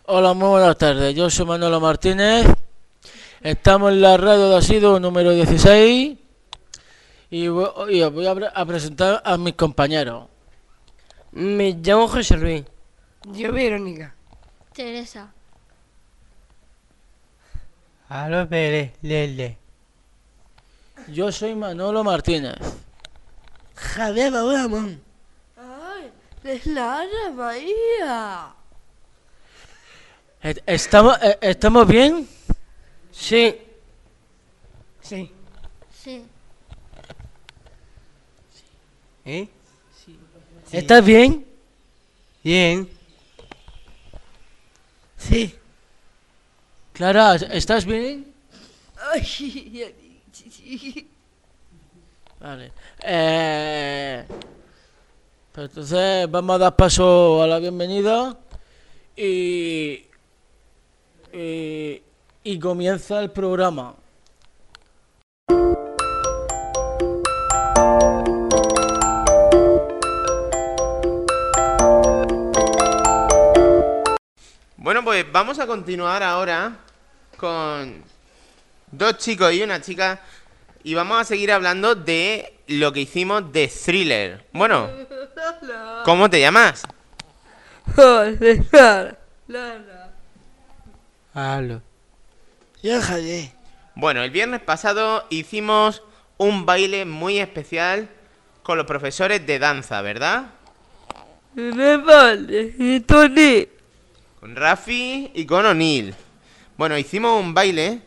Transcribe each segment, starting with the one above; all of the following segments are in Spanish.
Hola, muy buenas tardes. Yo soy Manolo Martínez. Estamos en la radio de Asido número 16 y os voy a presentar a mis compañeros. Me llamo José Luis. Yo Verónica. Teresa. Aló, Pérez, Lele. Yo soy Manolo Martínez. Javier Ramón. ¡Ay! ¡Es Lara María! ¿Estamos bien? Sí. Sí. Sí. ¿Eh? ¿Estás bien? Bien. Sí. Clara, ¿estás bien? ¡Ay! Vale. Pues entonces vamos a dar paso a la bienvenida y comienza el programa. Bueno, pues vamos a continuar ahora con dos chicos y una chica y vamos a seguir hablando de lo que hicimos de Thriller. Bueno, ¿cómo te llamas? Lara. Aló. Yo Javier. Bueno, el viernes pasado hicimos un baile muy especial con los profesores de danza, ¿verdad? Me vale. Y Tony. Con Rafi y con O'Neill. Bueno, hicimos un baile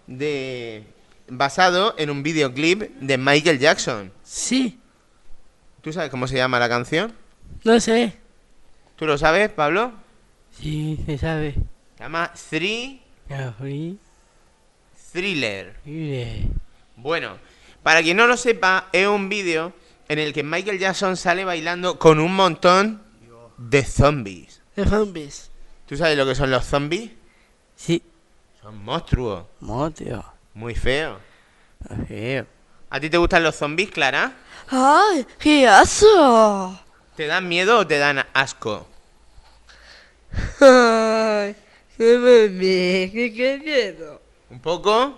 basado en un videoclip de Michael Jackson. Sí. ¿Tú sabes cómo se llama la canción? No sé. ¿Tú lo sabes, Pablo? Sí, se sabe. Se llama Fui. Thriller. Mire. Bueno, para quien no lo sepa, es un vídeo en el que Michael Jackson sale bailando con un montón de zombies. De zombies. ¿Tú sabes lo que son los zombies? Sí. Son monstruos, Motio. muy feos. Feo. ¿A ti te gustan los zombies, Clara? ¡Ay! ¡Qué asco! ¿Te dan miedo o te dan asco? Ay. Qué bebé. Qué miedo. ¿Un poco?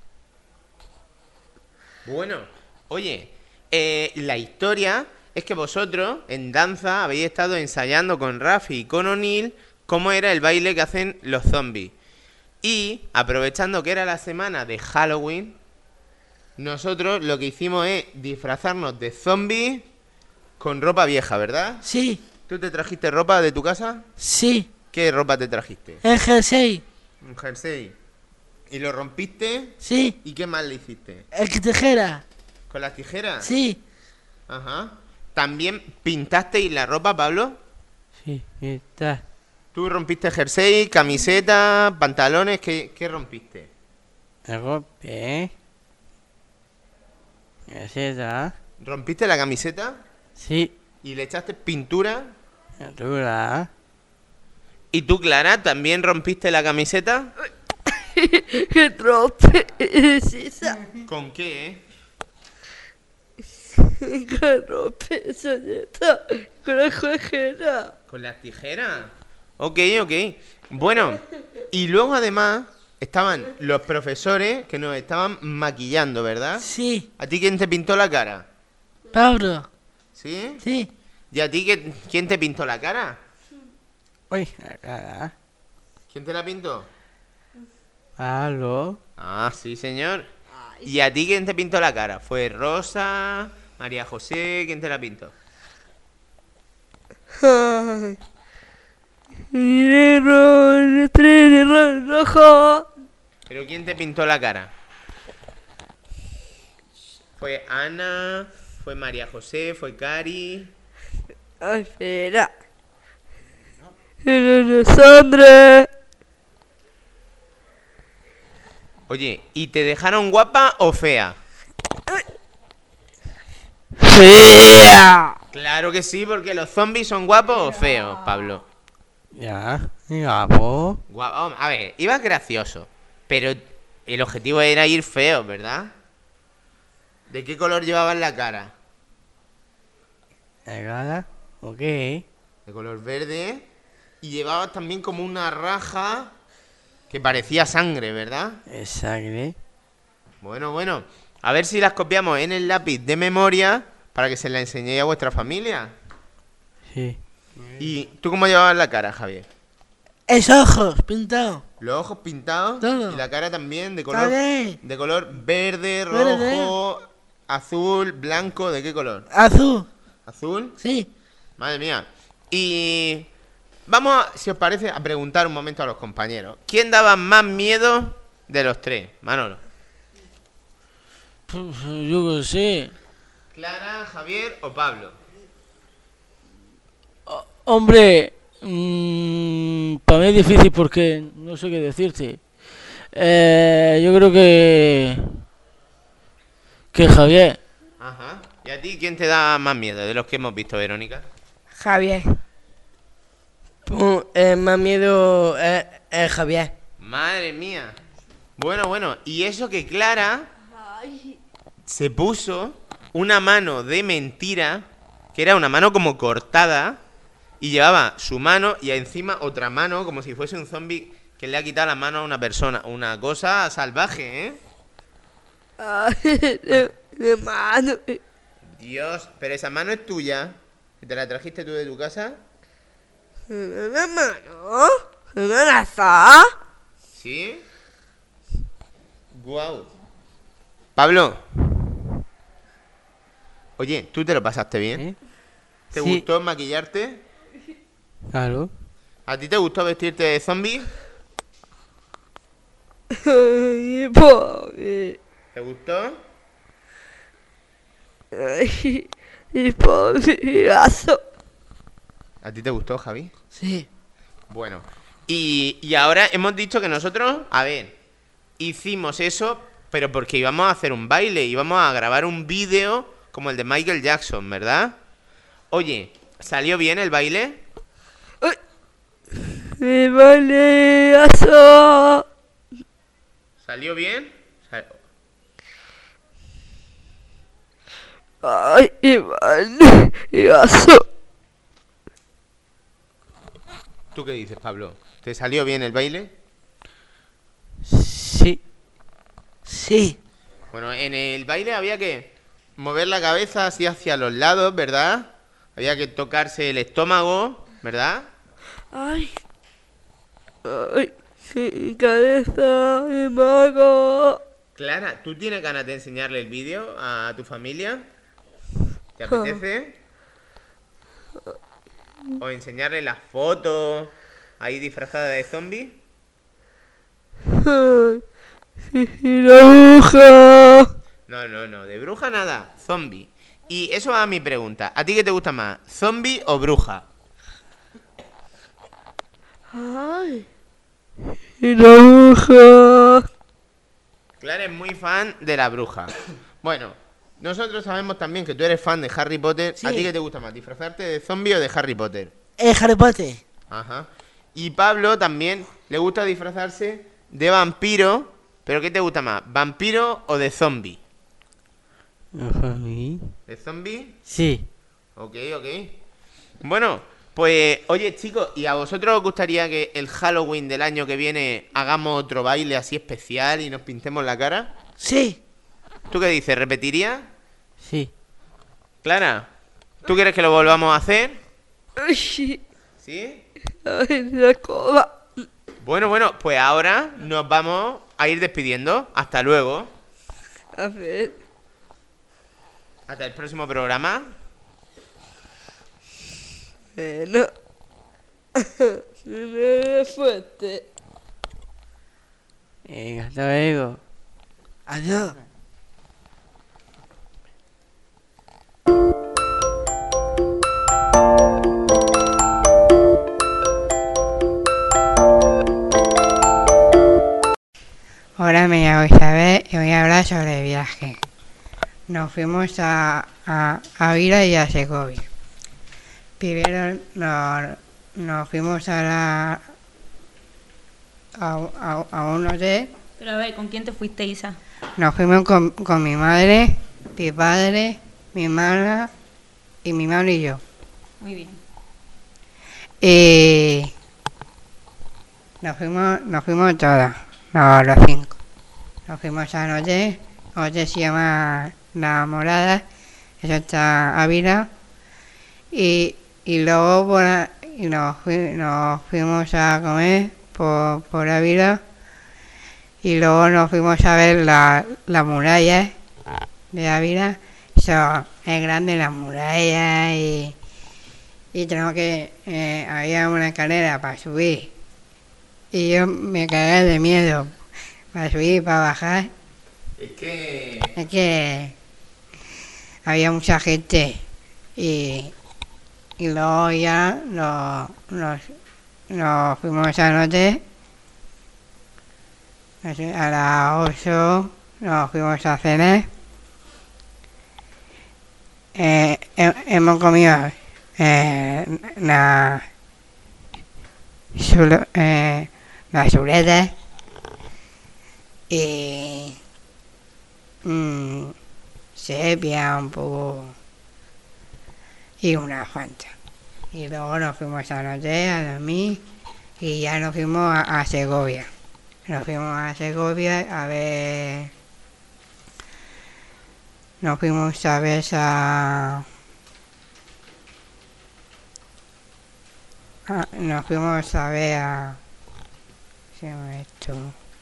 Bueno, oye, la historia es que vosotros en danza habéis estado ensayando con Rafi y con O'Neill cómo era el baile que hacen los zombies. Y, aprovechando que era la semana de Halloween, nosotros lo que hicimos es disfrazarnos de zombies con ropa vieja, ¿verdad? Sí. ¿Tú te trajiste ropa de tu casa? Sí. ¿Qué ropa te trajiste? El jersey. Un jersey. ¿Y lo rompiste? Sí. ¿Y qué más le hiciste? El que tijera. ¿Con las tijeras? Sí. Ajá. ¿También pintasteis la ropa, Pablo? Sí, está. ¿Tú rompiste jersey, camiseta, pantalones? ¿Qué rompiste? Me golpeé. Gaceta. ¿Rompiste la camiseta? Sí. ¿Y le echaste pintura? Altura. ¿Y tú, Clara, también rompiste la camiseta? ¡Qué trope es esa! ¿Con qué, ¡Qué trope es esa! ¡Con la cojera! ¿Con las tijeras? Ok. Bueno, y luego además estaban los profesores que nos estaban maquillando, ¿verdad? Sí. ¿A ti quién te pintó la cara? Pablo. ¿Sí? Sí. ¿Y a ti quién te pintó la cara? Uy, la cara. ¿Quién te la pintó? Aló. Ah, sí, señor. ¿Y a ti quién te pintó la cara? ¿Fue Rosa, María José? ¿Quién te la pintó? ¡Ay! Negro, rojo. ¿Pero quién te pintó la cara? ¿Fue Ana? ¿Fue María José? ¿Fue Cari? Ay, espera. Sandra. Oye, ¿y te dejaron guapa o fea? ¡Fea! Claro que sí, porque los zombies son guapos o feos, Pablo. Ya. Guapo. A ver, ibas gracioso, pero el objetivo era ir feo, ¿verdad? ¿De qué color llevabas la cara? La cara. Ok. De color verde. Y llevabas también como una raja que parecía sangre, ¿verdad? Es sangre. Bueno. A ver si las copiamos en el lápiz de memoria para que se la enseñéis a vuestra familia. Sí. ¿Y tú cómo llevabas la cara, Javier? Es ojos, pintado. Los ojos pintados Todo. y la cara también de color, Vale. de color verde, Verde. rojo, azul, blanco. ¿De qué color? Azul. ¿Azul? Sí. Madre mía. Y vamos, si os parece, a preguntar un momento a los compañeros. ¿Quién daba más miedo de los tres? Manolo. Pues, yo qué sé. ¿Clara, Javier o Pablo? Hombre, para mí es difícil porque no sé qué decirte. Yo creo que Javier. Ajá. ¿Y a ti quién te da más miedo de los que hemos visto, Verónica? Javier. Más miedo es Javier. Madre mía. Bueno. Y eso que Clara se puso una mano de mentira, que era una mano como cortada, y llevaba su mano y encima otra mano, como si fuese un zombie que le ha quitado la mano a una persona. Una cosa salvaje, ¿eh? Ay, de mano. Dios, pero esa mano es tuya. ¿Te la trajiste tú de tu casa? De mano. ¿Me la sa? ¿Sí? Guau. Pablo. Oye, ¿tú te lo pasaste bien? ¿Eh? ¿Te Sí. gustó maquillarte? Claro. ¿A ti te gustó vestirte de zombie? Ay, pobre. ¿Te gustó? Ay, y pobre gaso. ¿A ti te gustó, Javi? Sí. Bueno. Y ahora hemos dicho que nosotros, a ver, hicimos eso, pero porque íbamos a hacer un baile, íbamos a grabar un vídeo como el de Michael Jackson, ¿verdad? Oye, ¿salió bien el baile? Me vale gaso. ¿Salió bien? Ay, y vale gaso. ¿Tú qué dices, Pablo? ¿Te salió bien el baile? Sí. Sí. Bueno, en el baile había que mover la cabeza así hacia los lados, ¿verdad? Había que tocarse el estómago, ¿verdad? Ay. Ay, mi cabeza, mi mago. Clara, ¿tú tienes ganas de enseñarle el vídeo a tu familia? ¿Te apetece? ¿O enseñarle las fotos ahí disfrazada de zombie? Ay, y la bruja. No, de bruja nada, zombie. Y eso va a mi pregunta. ¿A ti qué te gusta más, zombie o bruja? Ay. Y la bruja. Clara es muy fan de la bruja. Bueno, nosotros sabemos también que tú eres fan de Harry Potter. Sí. ¿A ti qué te gusta más, disfrazarte de zombie o de Harry Potter? Harry Potter. Ajá. Y Pablo también le gusta disfrazarse de vampiro. ¿Pero qué te gusta más, vampiro o de zombie? ¿A mí? ¿De zombie? Sí. Ok. Bueno, pues oye chicos, ¿y a vosotros os gustaría que el Halloween del año que viene hagamos otro baile así especial y nos pintemos la cara? Sí. ¿Tú qué dices? ¿Repetiría? Sí. Clara, ¿tú quieres que lo volvamos a hacer? Ay, sí. ¿Sí? Ay, la coba. Bueno, pues ahora nos vamos a ir despidiendo. Hasta luego. A ver. Hasta el próximo programa. Bueno. Me fuerte. Venga, hasta luego. Adiós. Hola, me llamo Isabel y voy a hablar sobre viaje. Nos fuimos a Ávila y a Segovia. Primero nos fuimos a un hotel. Pero a ver, ¿con quién te fuiste, Isa? Nos fuimos con mi madre, mi padre, mi hermana y mi madre y yo. Muy bien. Nos fuimos todos, los 5. Nos fuimos a un hotel se llama La Morada, eso está Ávila, y luego nos fuimos a comer por Ávila, y luego nos fuimos a ver la muralla de Ávila. Eso es grande, la muralla, y tenemos que había una escalera para subir, y yo me cagué de miedo para subir y para bajar. Es que Es que había mucha gente, y luego ya nos fuimos al hotel. A las 8 nos fuimos a cenar. Hemos comido la chuleta y sepia un poco y una fanta. Y luego nos fuimos al hotel a dormir y ya nos fuimos a Segovia. Nos fuimos a Segovia a ver... Nos fuimos a ver nos fuimos a ver a... ¿Qué se llama esto?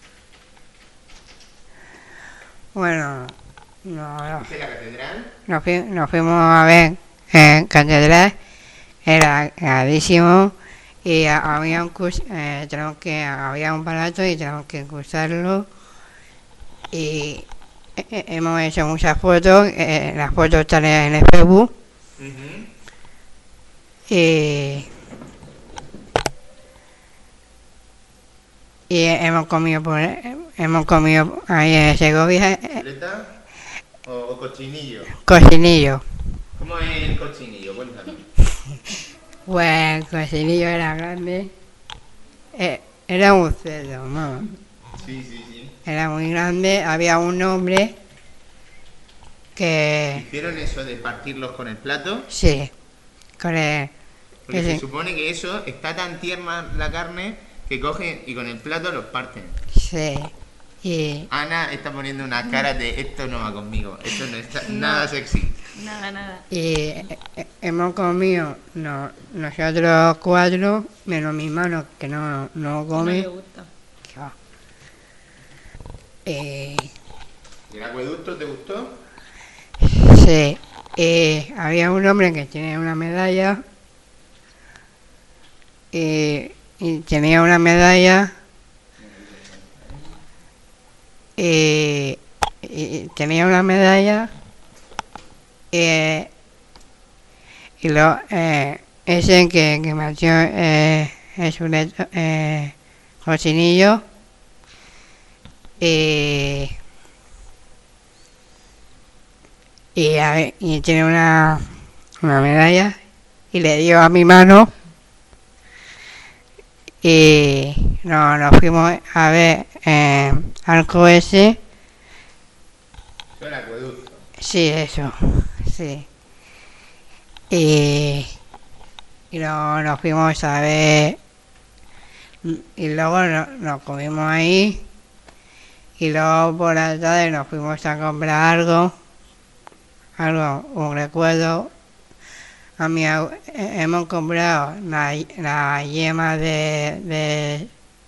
Bueno, no, ¿de la catedral? nos fuimos a ver catedral, era gravísimo, y había un curso, había un aparato y tenemos que cruzarlo, y hemos hecho muchas fotos, las fotos están en el Facebook, y hemos comido ahí en Segovia ¿Chuleta o cochinillo? cocinillo. ¿Cómo es el cochinillo? Cuéntame. Pues el cocinillo era grande, era un cerdo, ¿no? Sí. Era muy grande, había un hombre que... ¿Hicieron eso de partirlos con el plato? Sí, con el... Porque ese- se supone que eso está tan tierna la carne que cogen y con el plato los parten. Sí, y Ana está poniendo una cara de esto no va conmigo, esto no está nada sexy. Nada. hemos comido nosotros 4, menos mi hermano que no No come. le gusta. Eh, ¿Y el acueducto te gustó? sí, había un hombre que tenía una medalla, y tenía una medalla, y tenía una medalla, y ese que marchó es un cocinillo, y tiene una medalla, y le dio a mi mano, y nos fuimos a ver Arco ese. Eso el acueducto. Sí, eso, sí. Y nos fuimos a ver, y luego nos comimos ahí, y luego por la tarde nos fuimos a comprar un recuerdo. Hemos comprado la yema de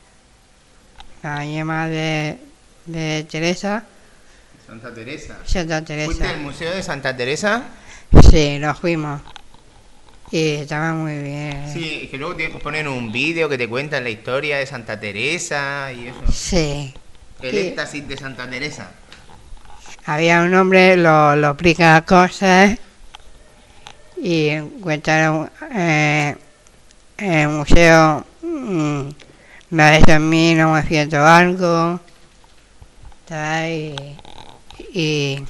Teresa, Santa Teresa. Santa ¿Fuiste Teresa. al Museo de Santa Teresa? Sí, nos fuimos. Y estaba muy bien. Sí, es que luego te ponen un vídeo que te cuentan la historia de Santa Teresa y eso. Sí. El Sí. éxtasis de Santa Teresa. Había un hombre, lo explica cosas, y encuentran en el museo la de eso en 1900 algo. Está ahí. Y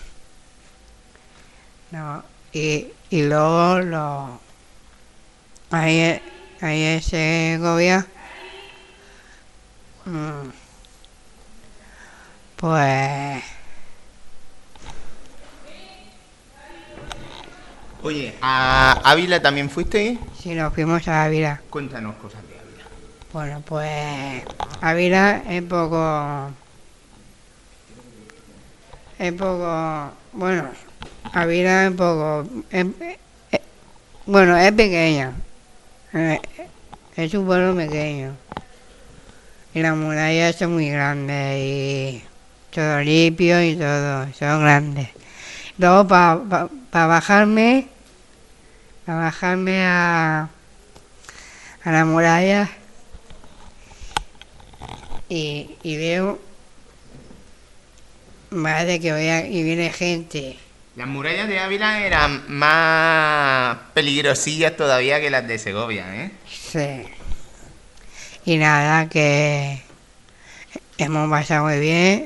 luego ahí en Segovia, pues Oye, ¿a Ávila también fuiste? sí, nos fuimos a Ávila. Cuéntanos cosas de Ávila. Bueno, pues Ávila es poco, bueno, Ávila es poco, bueno, es pequeña, eh, es un pueblo pequeño y las murallas son muy grandes y todo limpio y todo, son grandes. Luego para bajarme a la muralla y veo, parece que y viene gente. Las murallas de Ávila eran más peligrosillas todavía que las de Segovia, ¿eh? Sí. Y nada, que hemos pasado muy bien.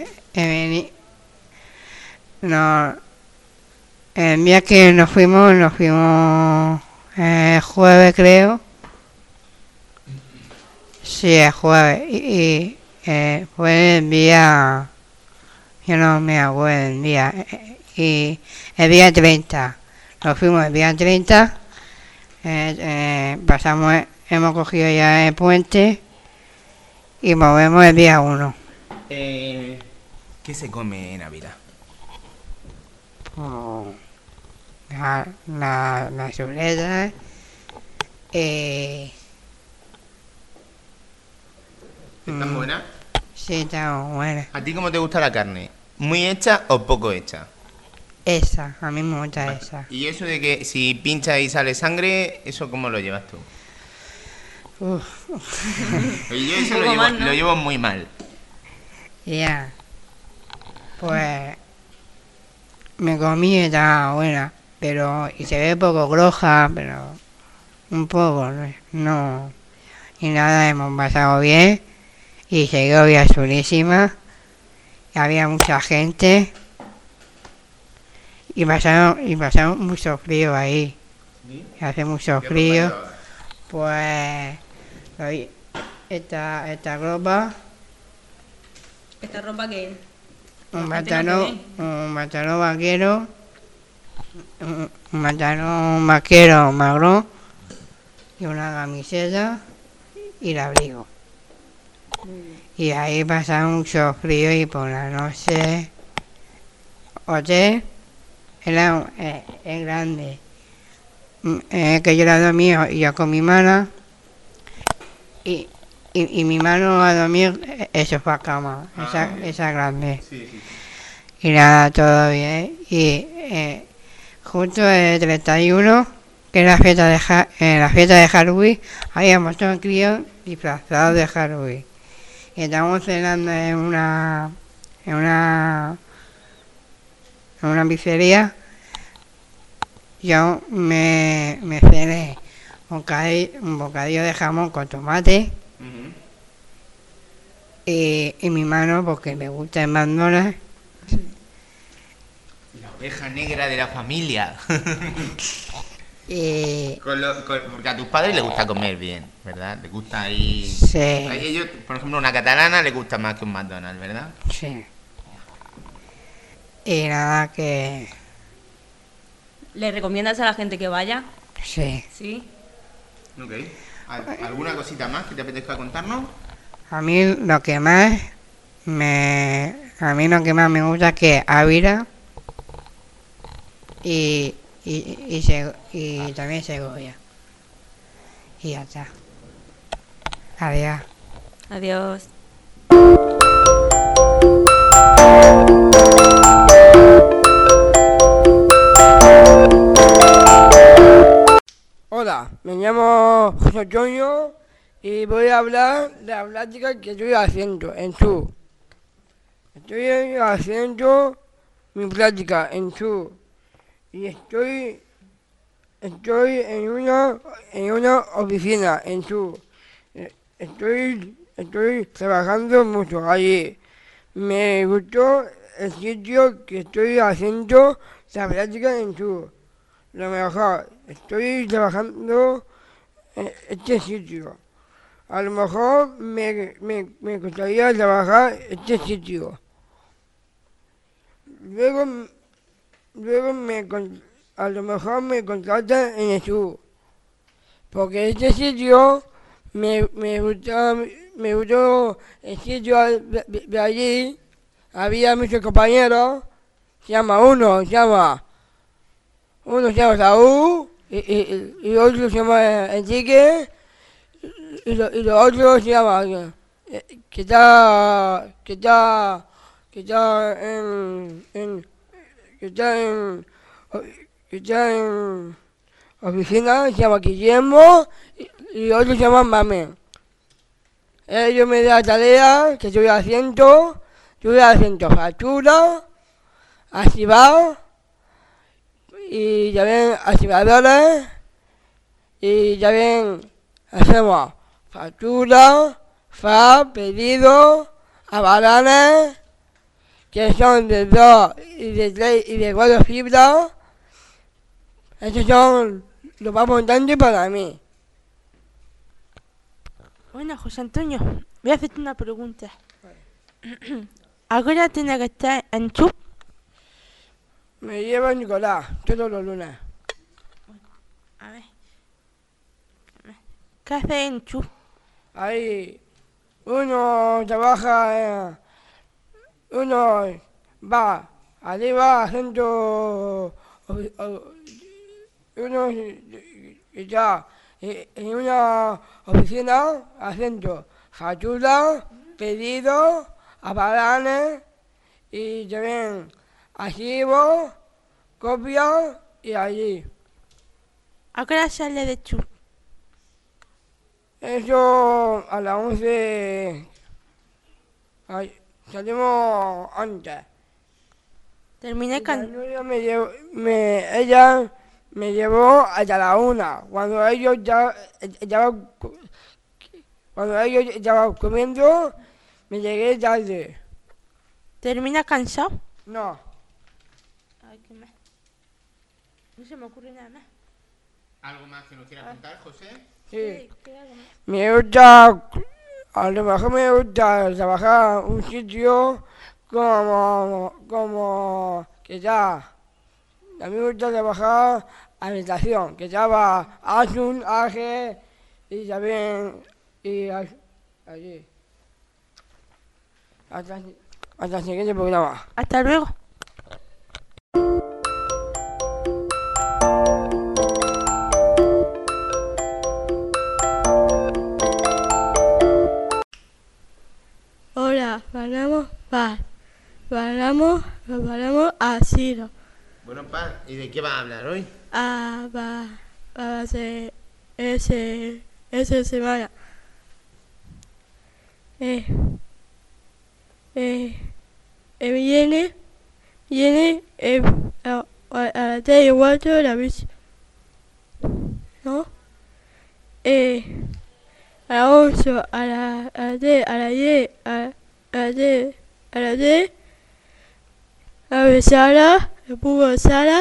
El día que nos fuimos el jueves, creo. Sí, el jueves. Y fue el día, yo no me acuerdo el día. Y el día 30. Nos fuimos el día 30. Hemos cogido ya el puente y volvemos el día 1. ¿Qué se come en Ávila? La chuleta. ¿Están buenas? Sí, está buena. ¿A ti cómo te gusta la carne? ¿Muy hecha o poco hecha? Esa, a mí me gusta esa. ¿Y eso de que si pinchas y sale sangre, eso cómo lo llevas tú? Uf. Y yo eso Un poco más, ¿no? lo llevo muy mal. Ya. Pues me comí, estaba buena, pero y se ve poco groja, pero un poco, no. Y nada, hemos pasado bien y Segovia chulísima. Y había mucha gente y pasaron mucho frío ahí. Y hace mucho frío. Pues esta ropa, ¿Esta ropa qué es? un La gente no te pantalón vaquero, un pantalón vaquero marrón y una camiseta y el abrigo. Y ahí pasa mucho frío y por la noche hotel es grande. Que yo la dormí yo con mi mano y mi mano va a dormir en el sofá cama, esa grande. Sí. Y nada, todo bien. Y justo el 31, que es la fiesta de Halloween, habíamos todos críos disfrazados de Halloween. Y estábamos cenando en una pizzería. Yo me cené un bocadillo de jamón con tomate y mi mano, porque me gusta el McDonald's. La oveja negra de la familia. Y Porque a tus padres les gusta comer bien, ¿verdad? Les gusta ahí... sí, A ellos, por ejemplo, una catalana les gusta más que un McDonald's, ¿verdad? sí. Y nada, que ¿Le recomiendas a la gente que vaya? sí. Sí. Ok. ¿Alguna cosita más que te apetezca contarnos? A mí lo que más me gusta es que Ávila y también Segovia. Y ya está. Adiós. Adiós. Hola, me llamo José Antonio y voy a hablar de la práctica que estoy haciendo en Sur. Estoy haciendo mi práctica en Sur y estoy en una oficina en Sur. Estoy trabajando mucho allí. Me gustó el sitio que estoy haciendo la práctica en Sur. Lo mejor, estoy trabajando en este sitio. A lo mejor me gustaría trabajar en este sitio. Luego a lo mejor me contratan en el sur. Porque este sitio me gustó el sitio de allí. Había muchos compañeros. Uno se llama Saúl y otro se llama Enrique y lo otro se llama que está en oficina, se llama Guillermo y otro se llama Mame. Ellos me dan tareas que estoy haciendo factura, archivar y ya ven archivadores y ya ven hacemos factura, pedidos, avalanes que son de 2 y de 3 y de 4 fibras. Esos son los más importantes para mí. Bueno, José Antonio, voy a hacerte una pregunta. ¿Ahora tiene que estar en Chup? Me lleva Nicolás todos los lunes. A ver. ¿Qué hace en Chup? Ahí uno trabaja, uno va arriba haciendo, uno está en una oficina haciendo facturas, pedidos, avalanes y también archivos, copias y allí. ¿A qué hora sale de Chup? Eso a las 11. Salimos antes. Terminé Ella me llevó hasta la 1. Cuando ellos ya estaban comiendo, me llegué tarde. ¿Termina cansado? No. Ay, ¿qué más? No se me ocurre nada más. ¿Algo más que nos quieras contar, José? Sí. Me gusta, a lo mejor me gusta trabajar en un sitio como que ya. A mí me gusta trabajar habitación, que estaba Asun, Aje y también allí. Hasta el siguiente programa. Hasta luego. Hola, paramos a Ciro. Bueno, pa, ¿y de qué vas a hablar hoy? Va a ser esa semana. Viene a las 3:15 de la bici, ¿no? A las 11, a las 10, a las 10, a las 10, a ver Sara, el pugo Sara.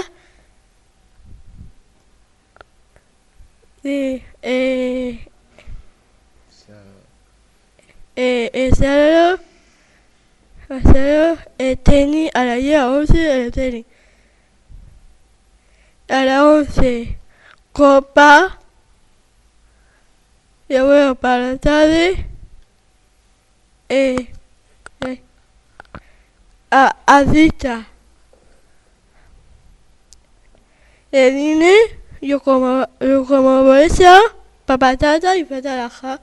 Sí, el tenis, a las 10 a 11 el tenis. A las 11 copa. Y luego para la tarde asista. El cine, yo como bolsa, patata y patata.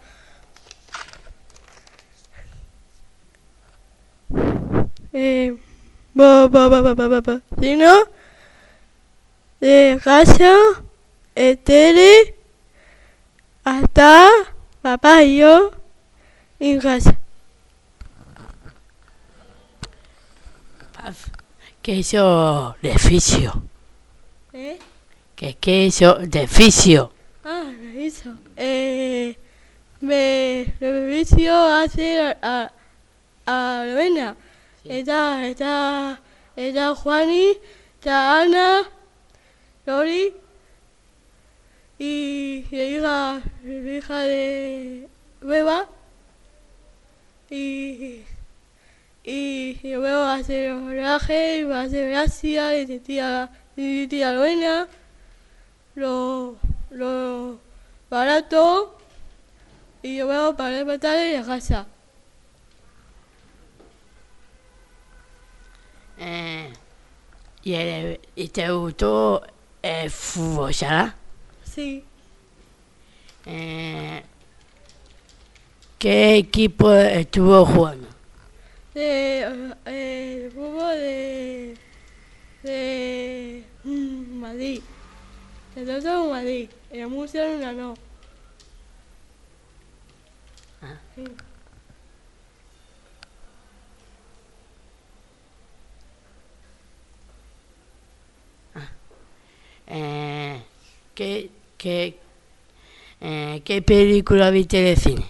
Si no, de casa, tele, hasta papá y yo en casa. Queso de oficio. ¿Eh? ¿Qué queso de oficio? Me hizo. Me vicio hacer a Lorena. Sí. Está Juani, está Ana, Lori y la hija de Beba. Y luego va a hacer homenaje, y va a hacer gracia de tía Lorena. Lo barato y yo veo para levantar en la casa. ¿Y te gustó el fútbol, Sara? Sí, ¿Qué equipo estuvo jugando? el fútbol de Madrid. El otro Madrid, el Murcia no ganó. Sí. ¿Qué película viste de cine?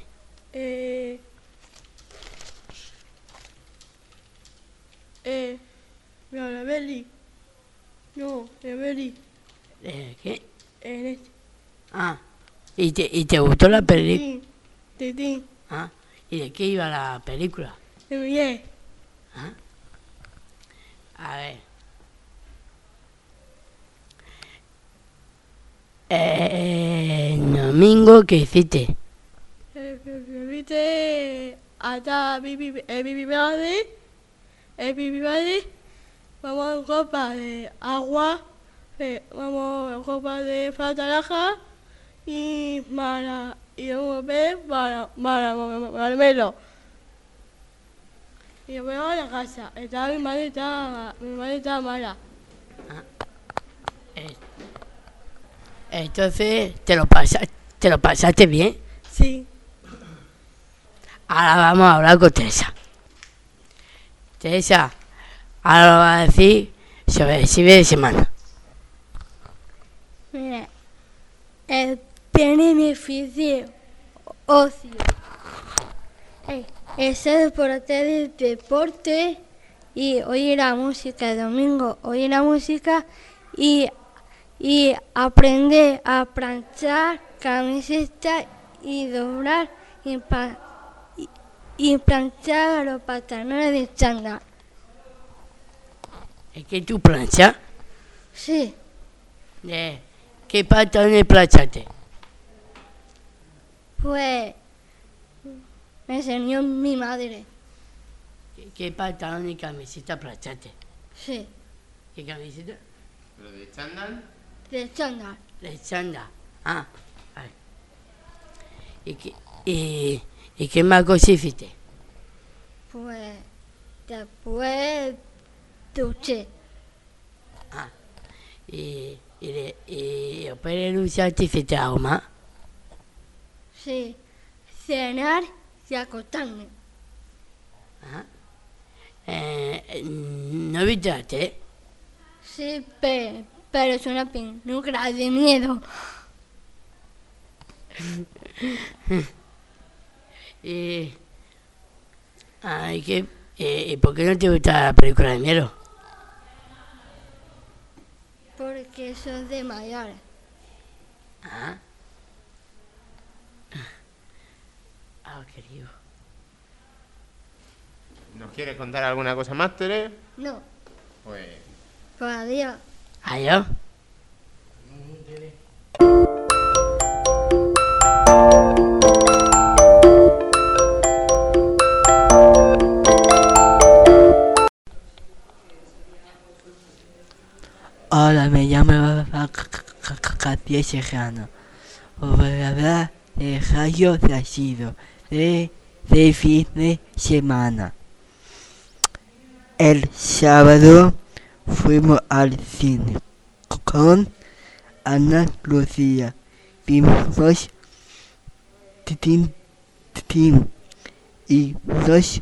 No, la Beli. No, la Beli. ¿Qué? En este. ¿Y te gustó la película? Titín. ¿Y de qué iba la película? De Miguel. A ver. El domingo, ¿qué hiciste? Viste hasta el Bibi Verde. Vamos en copa de agua. Vamos en copa de naranja y vamos a ver maramelo. Y yo veo a la casa. Mi madre está mala. Entonces, ¿te lo pasaste bien? Sí. Ahora vamos a hablar con Teresa. Teresa, ahora va a decir sobre el fin de semana. Mira, el beneficio ocio. Es el por hacer deporte y oír la música. El domingo oír la música y aprender a planchar camisetas y doblar y planchar los pantalones de chándal. ¿Es que tú planchas? Sí, ¿Qué pantalones planchaste? pues me enseñó mi madre. ¿Qué pantalón y camiseta planchaste? Sí, ¿Qué camiseta? ¿Pero de chándal? de chándal. De chándal. Vale. ¿Y qué más cosas hiciste? Pues después duché. ¿Y después de luchar hiciste algo más? Sí, cenar y acostarme. ¿No viste la tele? Sí, pero es una película de miedo. ¿Y por qué no te gusta la película de miedo? Porque son de mayores. Querido. ¿Nos quieres contar alguna cosa más, Tere? No, Pues... pues adiós. ¿Adiós? Hola, me llamo Javier Serrano. Os voy a hablar de Radio Nacido de fin de semana. El sábado fuimos al cine con Ana Lucía. Vimos Titín y nos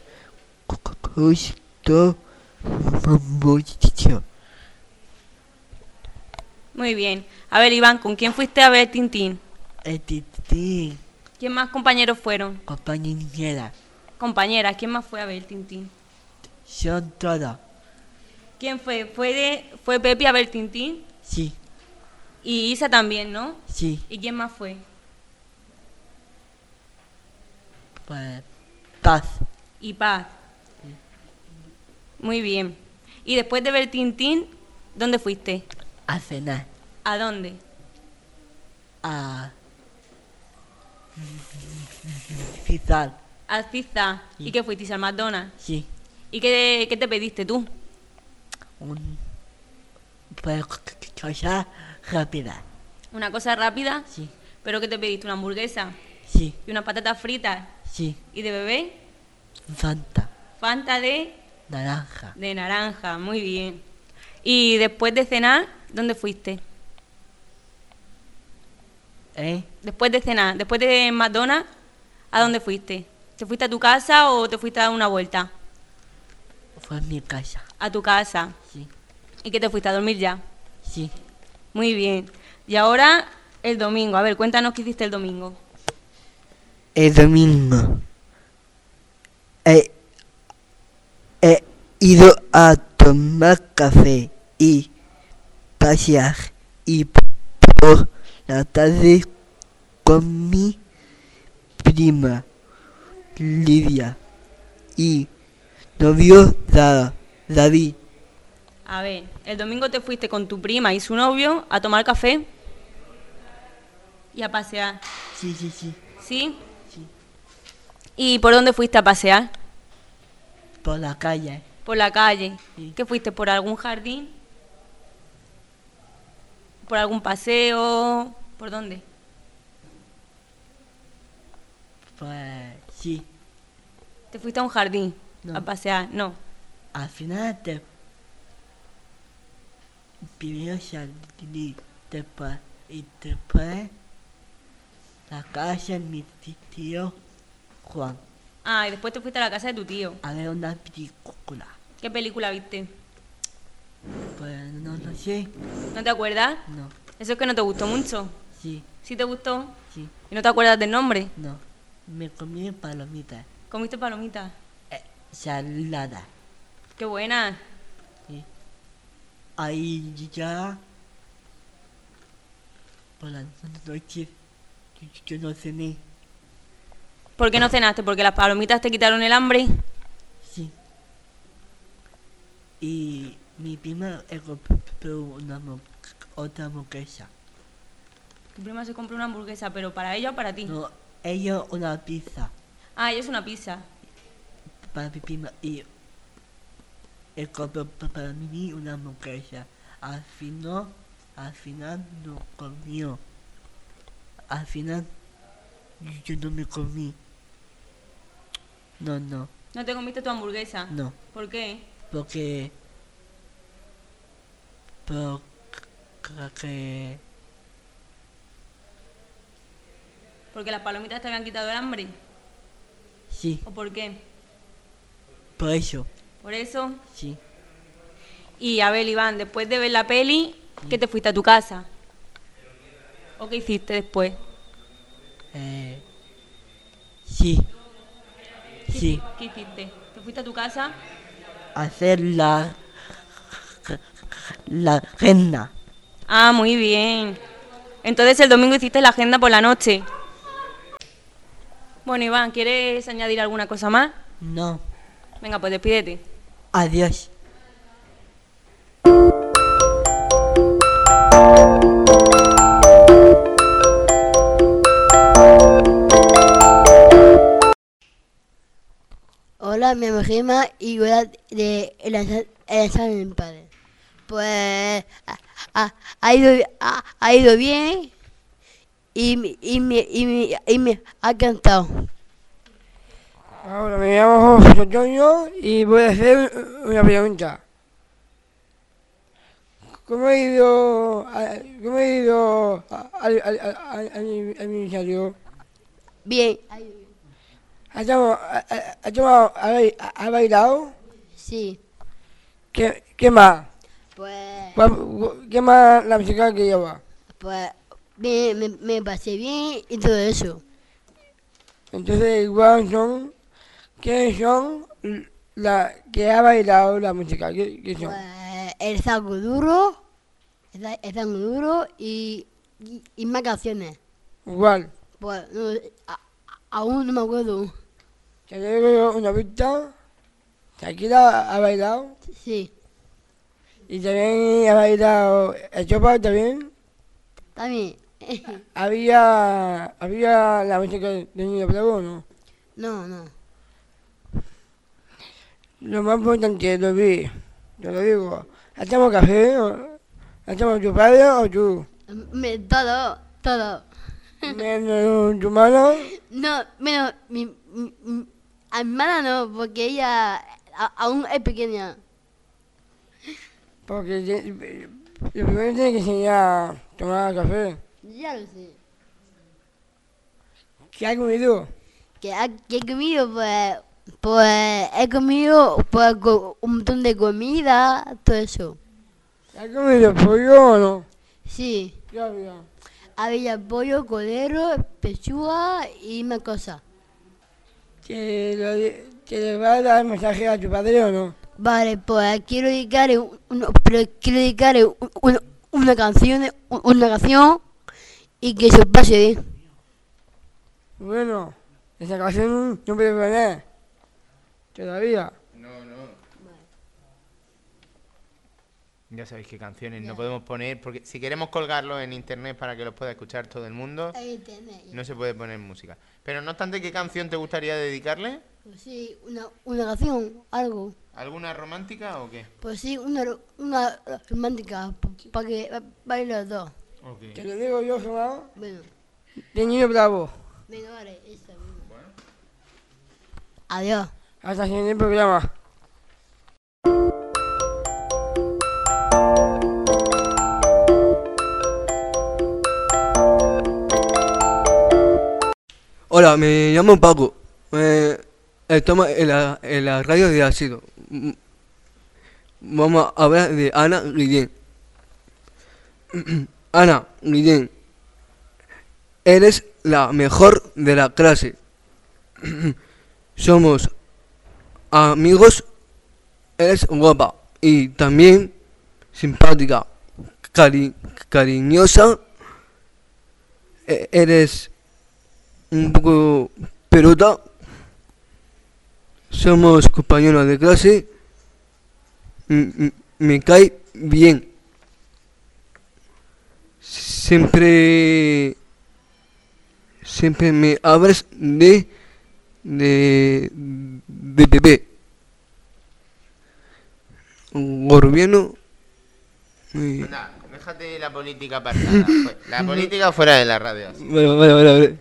gustó mucho. Muy bien. A ver, Iván, ¿con quién fuiste a ver Tintín? Titín, ¿Quién más compañeros fueron? compañera, Compañeras, ¿quién más fue a ver Tintín? son todos. ¿Quién fue? ¿Fue Pepi a ver Tintín? Sí, Y Isa también, ¿no? sí, ¿Y quién más fue? pues Paz. Y Paz. Muy bien. Y después de ver Tintín, ¿dónde fuiste? A cenar ¿A dónde? a Cizal. Al Pizza. Sí. ¿Y qué fuiste? ¿Al McDonald's? Sí. ¿Y qué te pediste tú? Pues cosa rápida. ¿Una cosa rápida? Sí. ¿Pero qué te pediste? ¿Una hamburguesa? Sí. ¿Y unas patatas fritas? Sí. ¿Y de bebé? Fanta. Fanta Naranja. de naranja, muy bien. ¿Y después de cenar, dónde fuiste? Después de cenar, después de McDonald's, ¿a dónde fuiste? ¿Te fuiste a tu casa o te fuiste a dar una vuelta? Fue en mi casa. A tu casa. Sí. ¿Y qué te fuiste a dormir ya? Sí. Muy bien. Y ahora el domingo. A ver, cuéntanos qué hiciste el domingo. El domingo he ido a tomar café y pasear y por la tarde con mi prima Lidia y novio David. A ver, el domingo te fuiste con tu prima y su novio a tomar café y a pasear. Sí, sí, sí. ¿Sí? Sí. ¿Y por dónde fuiste a pasear? Por la calle. Por la calle. Sí. ¿Qué fuiste? ¿Por algún jardín? ¿Por algún paseo? ¿Por dónde? Pues sí. ¿Te fuiste a un jardín No. a pasear? No. Al final primero salí después y después la casa de mi tío Juan Ah, y después te fuiste a la casa de tu tío. a ver una película. ¿Qué película viste? Pues no lo sé. ¿No te acuerdas? No. Eso es que no te gustó mucho. Sí, ¿Sí te gustó? sí, ¿Y no te acuerdas del nombre? no. Me comí palomitas. ¿Comiste palomitas? Salada. ¡Qué buena! Sí. Ahí ya por la noche yo no cené. ¿Por qué no cenaste? ¿Porque las palomitas te quitaron el hambre? Sí. Y mi prima compró otra hamburguesa. Tu prima se compró una hamburguesa, ¿pero para ella o para ti? No, ella una pizza Ah, ella es una pizza. para mi prima y él compró para mí una hamburguesa. Al final no comió. Al final yo no me comí. No, ¿No te comiste tu hamburguesa? no, ¿Por qué? porque ¿Porque las palomitas te habían quitado el hambre? sí, ¿O por qué? por eso, ¿Por eso? sí. Y a ver, Iván, después de ver la peli, ¿qué te fuiste a tu casa? ¿O qué hiciste después? Sí, sí, ¿Qué hiciste? ¿Te fuiste a tu casa? hacer la agenda. Ah, muy bien. Entonces el domingo hiciste la agenda por la noche. Bueno, Iván, ¿quieres añadir alguna cosa más? No, Venga, pues despídete. adiós. Hola, me llamo Gemma y voy a de el examen de mi padre. Pues ha ido bien y me ha cantado. Ahora me llamo José Antonio y voy a hacer una pregunta. ¿Cómo ha ido al aniversario? Bien, ¿Ha bailado? sí, ¿Qué más? pues ¿Qué más la música que lleva? me pasé bien y todo eso. Entonces, ¿quiénes son la que ha bailado la música? ¿Qué son? Pues el saco duro, y más canciones. Igual. Pues aún no me acuerdo. ¿Te doy una pista? Shakira ha bailado Sí, y también ha bailado el Chopa también. también. ¿Había la música de Niño Bravo o no? No, no. Lo más importante lo vi, te lo digo. ¿Hacemos café? ¿Hacemos tu padre o tú? Todo. ¿Menos tu mano? No, menos mi hermana no, porque ella aún es pequeña. Porque lo primero tiene que enseñar a tomar café. Ya lo sé. ¿Qué has comido? ¿Qué he comido? Pues he comido pues, un montón de comida, todo eso. ¿Has comido pollo o no? Sí, ¿Qué había? había pollo, cordero, pechuga y más cosas. ¿Te le vas a dar mensaje a tu padre o no? Vale, pues quiero dedicar una canción y que se pase bien. Bueno, esa canción no puede poner. Todavía. Ya sabéis qué canciones no podemos poner, porque si queremos colgarlos en internet para que los pueda escuchar todo el mundo, no se puede poner música. Pero no obstante, ¿qué canción te gustaría dedicarle? Pues sí, una canción, algo. ¿Alguna romántica o qué? Pues sí, una romántica, para que bailen los dos. Ok. Te lo digo yo, Germán. Bueno, De Niño Bravo. venga, vale, esa misma. Adiós. Hasta el siguiente programa. Hola, me llamo Paco. Estamos en la radio de Asido. Vamos a hablar de Ana Guillén. Ana Guillén, eres la mejor de la clase. Somos amigos, eres guapa y también simpática, cariñosa. Eres un poco pelota. Somos compañeros de clase. Me cae bien. Siempre me hablas de bebé. Gobierno. Anda, déjate la política apartada. La política fuera de la radio. Así. Vale.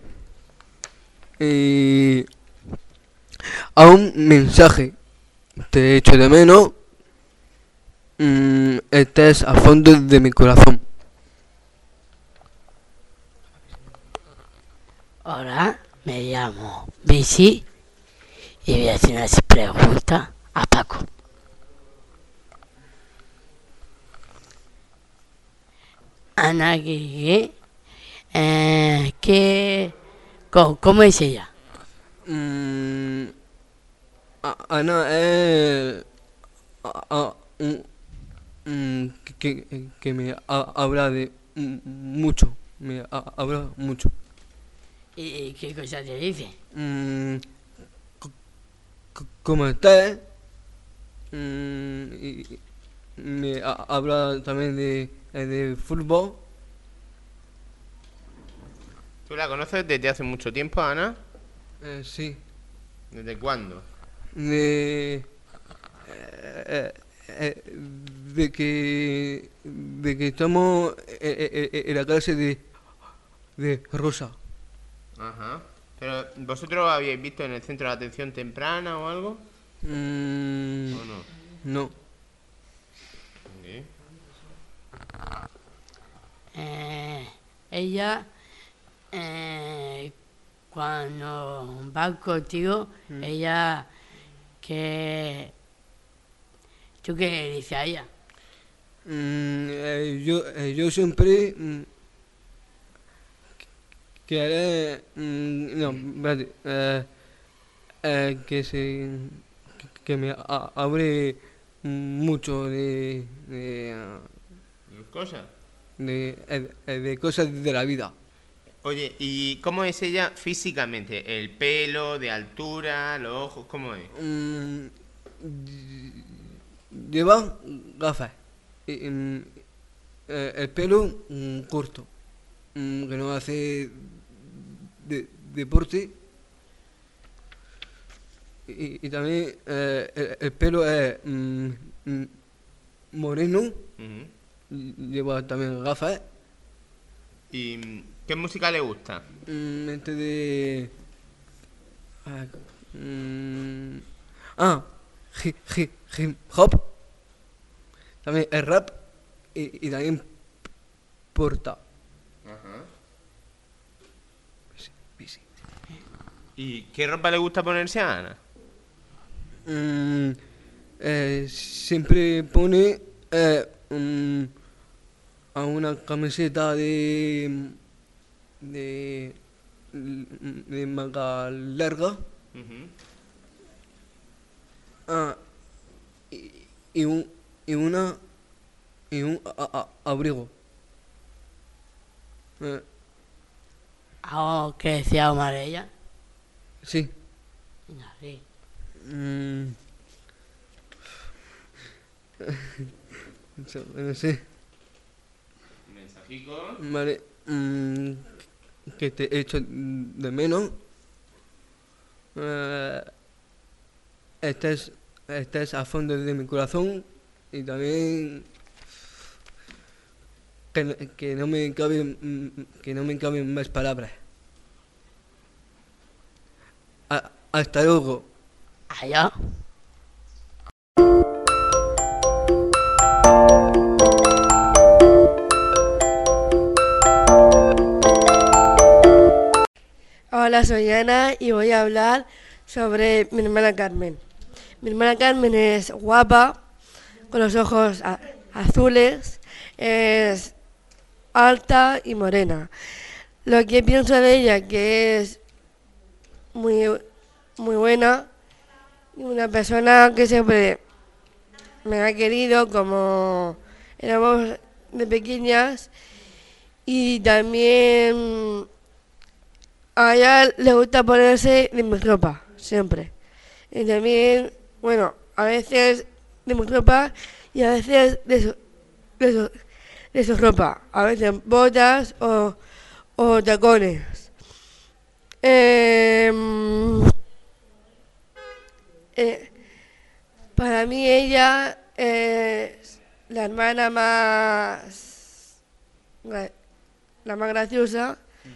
A un mensaje. Te echo de menos. Estás a fondo de mi corazón. Hola, me llamo Bici y voy a hacer una pregunta a Paco. Ana Guille, ¿cómo es ella? Ana es que me habla de mucho. Me habla mucho. ¿Y qué cosa te dice? ¿Cómo estás? Y me habla también de fútbol. ¿Tú la conoces desde hace mucho tiempo, Ana? Sí. ¿Desde cuándo? De que estamos en la clase de Rosa. Ajá. ¿Pero vosotros habíais visto en el centro de atención temprana o algo? ¿O no? No. Okay. Ella, cuando va contigo, ella, ¿tú qué le dices a ella? Yo siempre que no, espérate, que me abre mucho de ¿Cosas? de cosas de la vida. Oye, ¿y cómo es ella físicamente? ¿El pelo, de altura, los ojos, cómo es? Lleva gafas. El pelo corto. que no hace deporte. Y también el pelo es moreno. Lleva también gafas. ¿Y qué música le gusta? Este de... hip hop. También el rap. Y también porta. Ajá. ¿Y qué ropa le gusta ponerse a Ana? Siempre pone a una camiseta de manga larga. Y un abrigo. ¿Algo que decía Omar ella? Sí. Sí. No sé. ¿Mensajico? Vale. Que te echo de menos. Estés a fondo de mi corazón. Y también que no me caben más palabras. Hasta luego. Allá. Hola, soy Ana y voy a hablar sobre mi hermana Carmen. Mi hermana Carmen es guapa, con los ojos azules, es alta y morena. Lo que pienso de ella que es muy buena y una persona que siempre me ha querido como éramos de pequeñas, y también a ella le gusta ponerse de mi ropa, siempre. Y también, bueno, a veces de mi ropa y a veces de su ropa. A veces botas o tacones. Para mí ella es la hermana la más graciosa.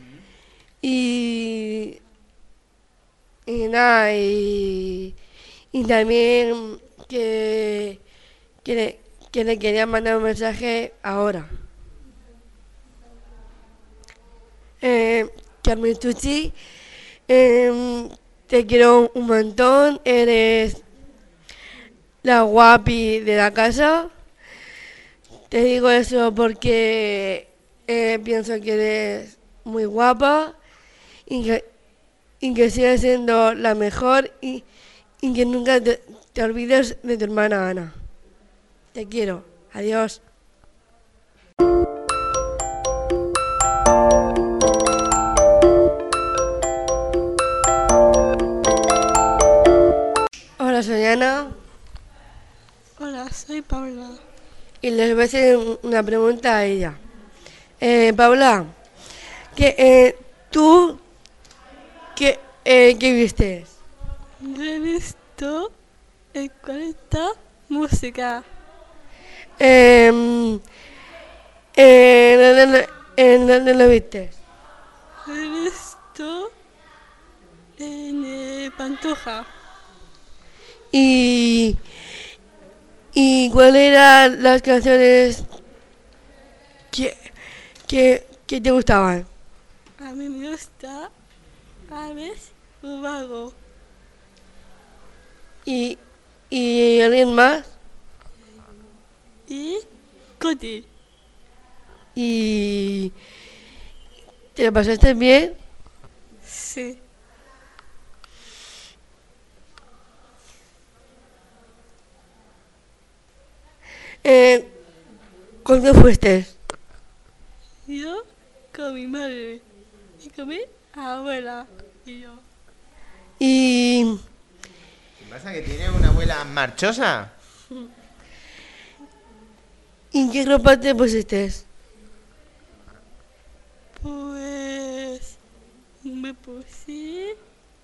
Y nada, y también que le quería mandar un mensaje ahora. Carmen Tucci, te quiero un montón, eres la guapi de la casa. Te digo eso porque pienso que eres muy guapa y que sigues siendo la mejor y que nunca te olvides de tu hermana Ana. Te quiero. Adiós. Hola, soy Ana. Hola, soy Paula. Y les voy a hacer una pregunta a ella. Paula, ¿tú qué viste? Yo he visto el 40 música. ¿Dónde lo viste? Lo he visto en Pantoja. ¿Y cuáles eran las canciones que te gustaban? A mí me gusta Aves Ubago. ¿Y alguien más? Y Coti. ¿Y te lo pasaste bien? Sí. ¿Con qué fuiste? Yo con mi madre y con mi abuela y yo. ¿Y ¿Qué pasa? ¿Que tienes una abuela marchosa? qué ropa te pusiste? Pues puse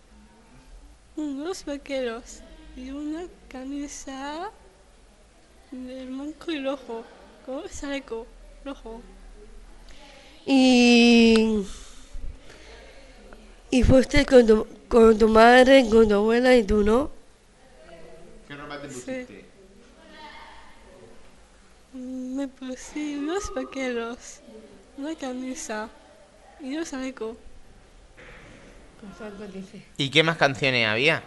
unos vaqueros y una camisa de blanco y rojo, con chaleco rojo. Y fuiste con tu madre, con tu abuela y tú, ¿no? ¿Qué ropa te pusiste? Me puse unos vaqueros, una camisa y un chaleco. ¿Y qué más canciones había?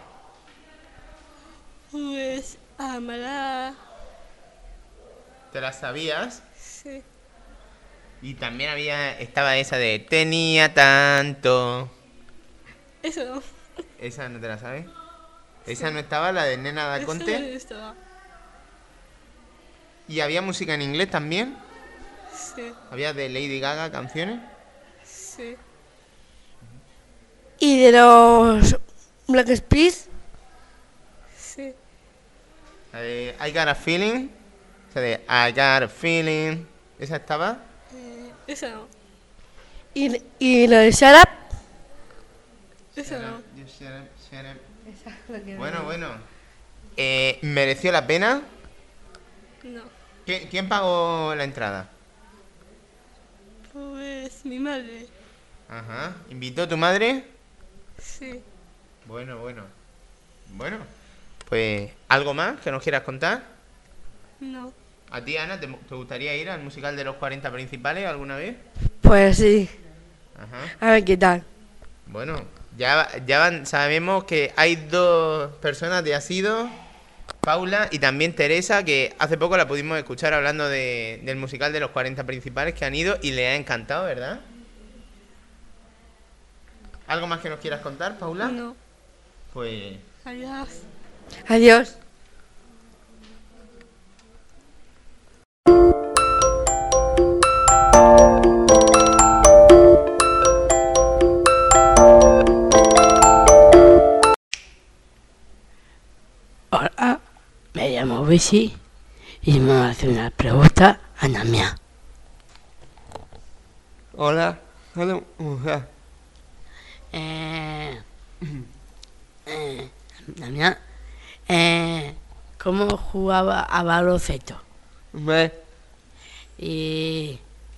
Pues Amara, ¿Te las sabías? sí. Y también estaba esa de tenía tanto. Eso no. ¿Esa no te la sabes? ¿Esa no estaba, la de Nena da Eso Conte? no estaba. ¿Y había música en inglés también? Sí, ¿Había de Lady Gaga canciones? sí. ¿Y de los Black Eyed Peas? Sí. La de I Got a Feeling. Esa de I Got a Feeling. ¿Esa estaba? Eso no. ¿Y la de Shut Up? Eso no. Bueno. ¿Mereció la pena? No. ¿Quién pagó la entrada? Pues mi madre. Ajá. ¿Invitó a tu madre? Sí. Bueno. Pues, ¿algo más que nos quieras contar? No. ¿A ti, Ana, te gustaría ir al musical de los 40 principales alguna vez? Pues sí. Ajá. A ver qué tal. Bueno, sabemos que hay dos personas de Asido, Paula y también Teresa, que hace poco la pudimos escuchar hablando del musical de los 40 principales que han ido y le ha encantado, ¿verdad? ¿Algo más que nos quieras contar, Paula? No. Pues... Adiós. Adiós. Hola, me llamo Bisi y me voy a hacer una pregunta a Namia. Hola, soy mujer. Namia, ¿cómo jugaba a baloncesto? Me, Y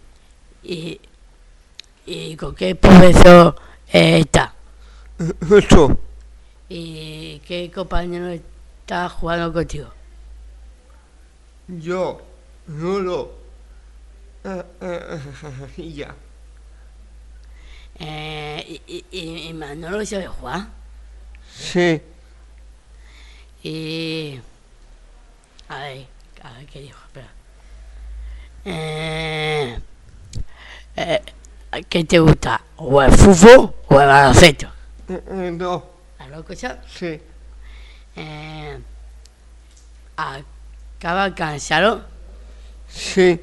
con qué profesor está? mucho. ¿Y qué compañero está jugando contigo? Yo, solo. Ya. ¿Y Manolo sabe jugar? Sí, Y... A ver, ¿qué dijo? Espera. ¿Qué te gusta? ¿O el fútbol o el baloncesto? no, ¿Has escuchado? sí, ¿Acaba cansado? sí,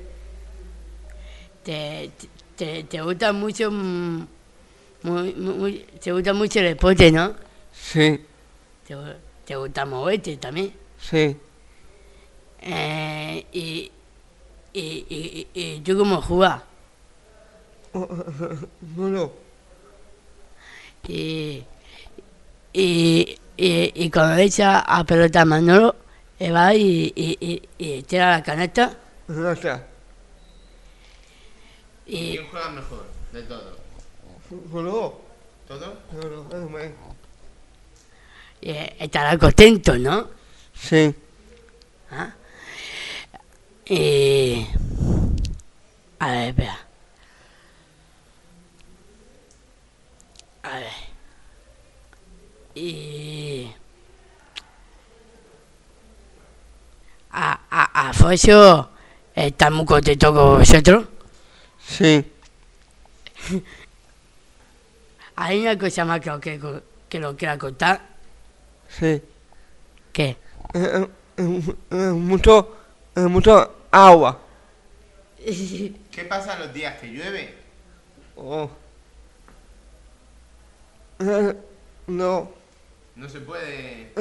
¿Te gusta mucho te gusta mucho el deporte, no? sí, ¿Te gusta moverte también? sí. ¿Y tú cómo jugás? No, Y cuando le echa a pelota a Manolo, va y tira la canasta. gracias. Y ¿Quién juega mejor de todo? No, ¿Todo? estará contento, ¿no? sí, ¿Ah? A ver, espera. A ver. Afonso está muy contento con vosotros. sí, Hay una cosa más que lo quiera contar. sí. ¿Qué? Mucho agua. ¿Qué pasa los días que llueve? Oh. No. No se puede...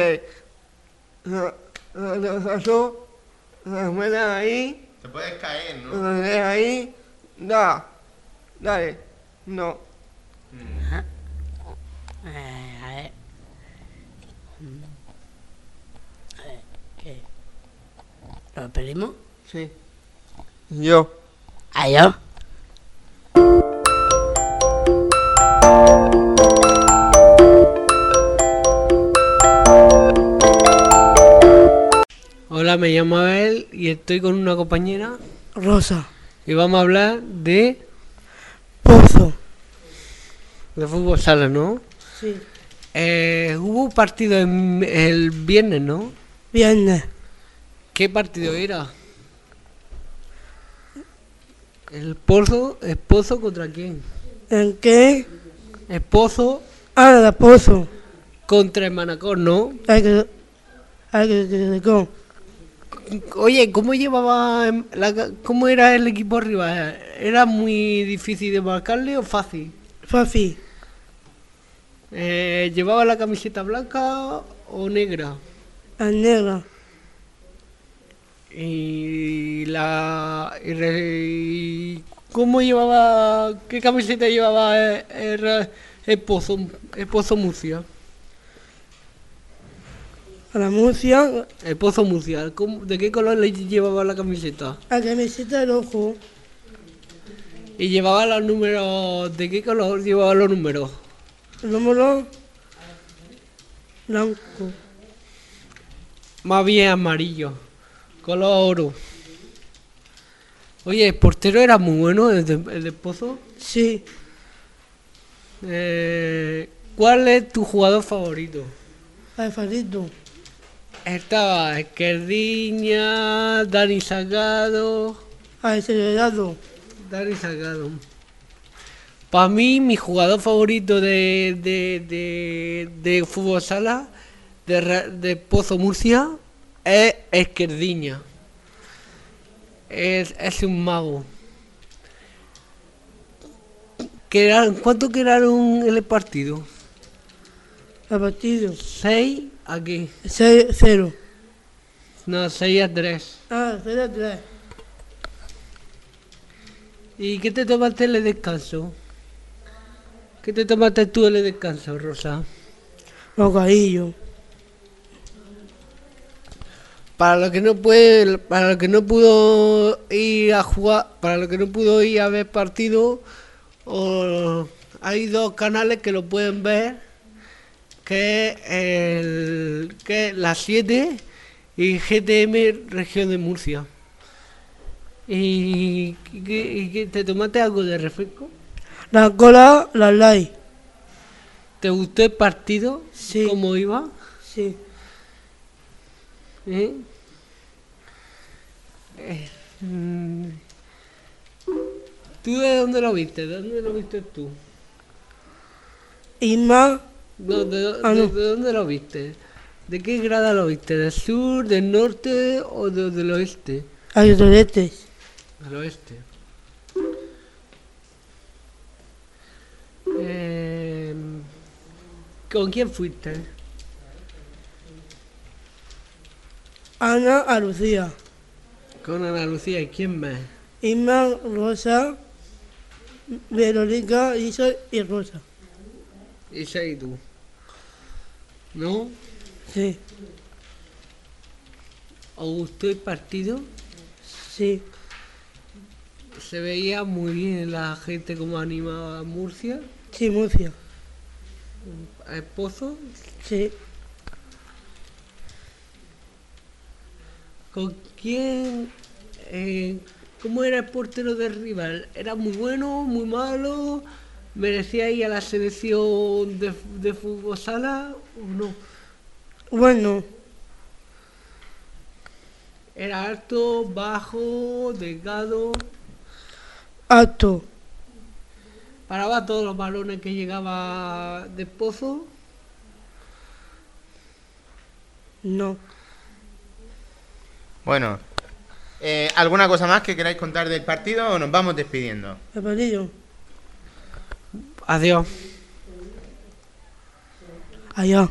Eso, ahí, Te puedes caer, ¿no? ahí, dale, no. A ver. A ver, ¿qué? ¿Lo pedimos? Sí. Yo. ¿A yo? Hola, me llamo Abel y estoy con una compañera Rosa. y vamos a hablar de Pozo. fútbol sala, ¿no? Sí. Hubo un partido el viernes, ¿no? Viernes. ¿Qué partido era? ¿El Pozo contra quién? ¿En qué? El Pozo La Pozo. contra el Manacor, ¿no? Que Oye, ¿cómo cómo era el equipo rival? ¿Era muy difícil de marcarle o fácil? Fácil. ¿Llevaba la camiseta blanca o negra? La negra. ¿Cómo llevaba, qué camiseta llevaba el Pozo Murcia? La Murcia. El Pozo Murcia, ¿de qué color le llevaba la camiseta? La camiseta rojo. ¿Y llevaba los números, de qué color llevaba los números? El número blanco. Más bien amarillo, color oro. Oye, el portero era muy bueno, el de Pozo. Sí. ¿Cuál es tu jugador favorito? Alfarito. Estaba Esquerdiña, Dani Salgado. Acelerado. Dani Salgado. Para mí, mi jugador favorito de fútbol sala de Pozo Murcia es Esquerdiña. Es un mago. ¿Cuánto quedaron en el partido? El partido. 6 aquí. 6-0. No, 6-3. 0-3. ¿Y qué te tomaste en el descanso? ¿Qué te tomaste tú en el descanso, Rosa? Bocadillo. Para lo que no pudo ir a jugar, para lo que no pudo ir a ver partido, hay dos canales que lo pueden ver, que es La 7 y GTM Región de Murcia. ¿Y que te tomaste algo de refresco? La cola, la light. ¿Te gustó el partido? Sí. ¿Cómo iba? Sí. ¿Tú de dónde lo viste? ¿De dónde lo viste tú? Isma. No, ¿de no. dónde lo viste? ¿De qué grada lo viste? ¿Del sur, del norte o del oeste? Del oeste. Del oeste. ¿Con quién fuiste? Ana a Lucía. Con Ana Lucía, ¿y quién más? Isma, Rosa, Verónica, Isa y Rosa. Isa y tú. ¿No? Sí. ¿Os gustó el partido? Sí. ¿Se veía muy bien la gente como animaba a Murcia? Sí, Murcia. ¿El Pozo? Sí. ¿Con quién? ¿Cómo era el portero del rival? ¿Era muy bueno, muy malo? ¿Merecía ir a la selección de fútbol sala o no? Bueno. ¿Era alto, bajo, delgado? Alto. ¿Paraba todos los balones que llegaba de Pozo? No. Bueno, ¿alguna cosa más que queráis contar del partido o nos vamos despidiendo? El partido. Adiós. Allá.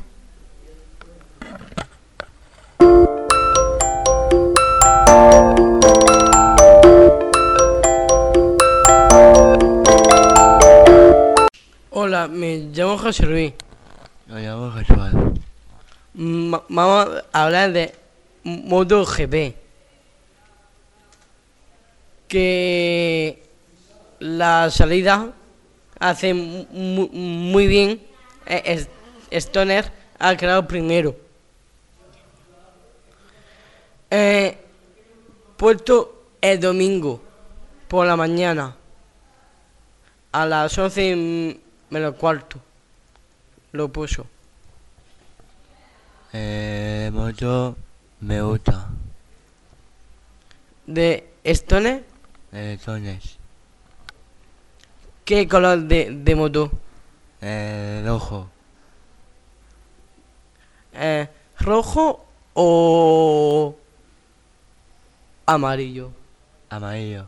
Hola, me llamo José Luis. casual. Vamos a hablar de MotoGP. Que la salida hace muy bien. Stoner ha quedado primero. Puesto el domingo por la mañana a las 11 menos cuarto. Lo puso. Moto me gusta. ¿De Stoner? Tones. ¿Qué color de moto? Rojo. ¿Rojo o amarillo? Amarillo.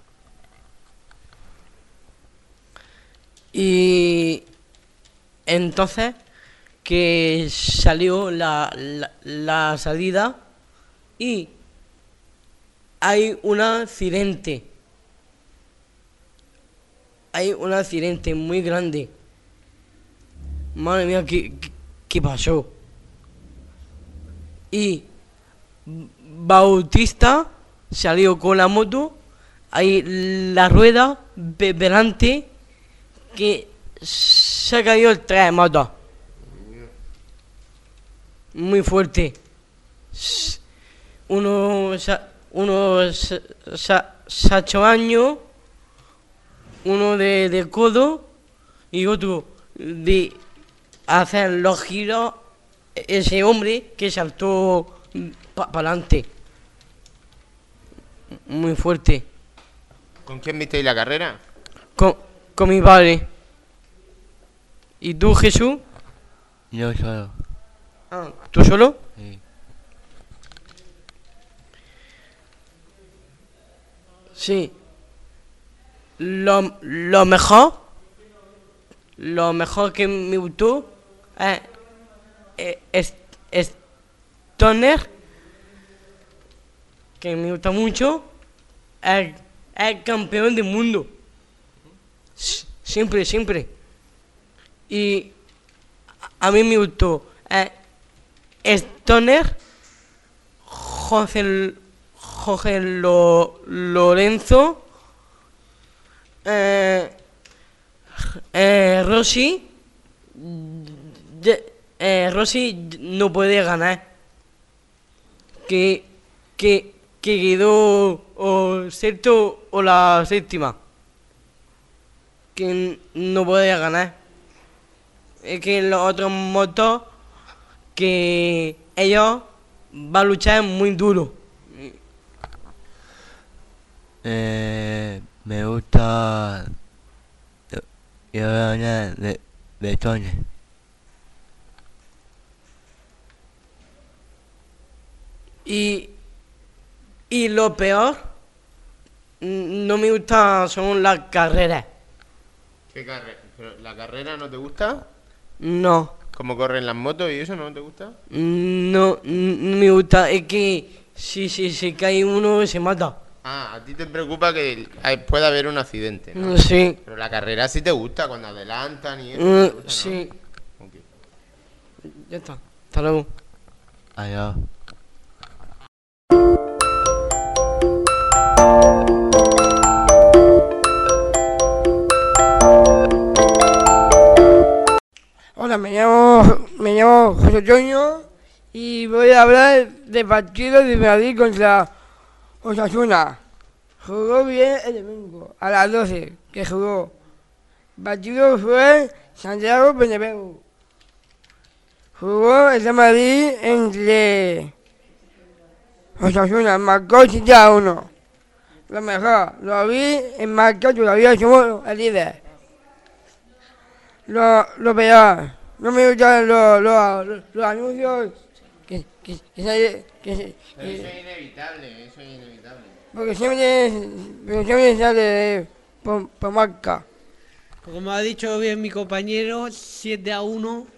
Y entonces que salió la salida y hay un accidente. Hay un accidente muy grande. Madre mía, ¿qué pasó? Y Bautista salió con la moto, ahí la rueda delante, que se cayó el 3 motos. Muy fuerte. Unos 8 años, uno de codo y otro de hacer los giros. Ese hombre que saltó para adelante. Muy fuerte. ¿Con quién visteis la carrera? Con mi padre. ¿Y tú, Jesús? Yo solo. Ah, ¿tú solo? Sí. Sí. Lo mejor que me gustó es Stoner, que me gusta mucho, es campeón del mundo. Siempre. Y a mí me gustó Stoner, José Lorenzo, Rossi. Rossi no puede ganar. Que quedó o sexto o la séptima. Que no puede ganar. Es que los otros motos que ellos van a luchar muy duro. Me gusta de Tones. Y lo peor, no me gusta son las carreras. ¿Qué carrera? ¿La carrera no te gusta? No. ¿Cómo corren las motos y eso no te gusta? No me gusta, es que si cae uno se mata. Ah, a ti te preocupa que pueda haber un accidente, ¿no? Sí. Pero la carrera sí te gusta, cuando adelantan y eso. ¿te gusta, Sí. no? Okay. Ya está. Hasta luego. Adiós. Hola, me llamo José Antonio y voy a hablar del partido de Madrid contra Osasuna. Jugó bien el domingo, a las 12, que jugó. El partido fue Santiago Bernabéu. Jugó el Real Madrid entre Osasuna, marcó 7-1. Lo mejor, lo vi en marca, todavía somos el líder. Lo peor, no me gustan los anuncios que sale. Eso es inevitable, Porque siempre sale por marca. Como ha dicho bien mi compañero, 7-1.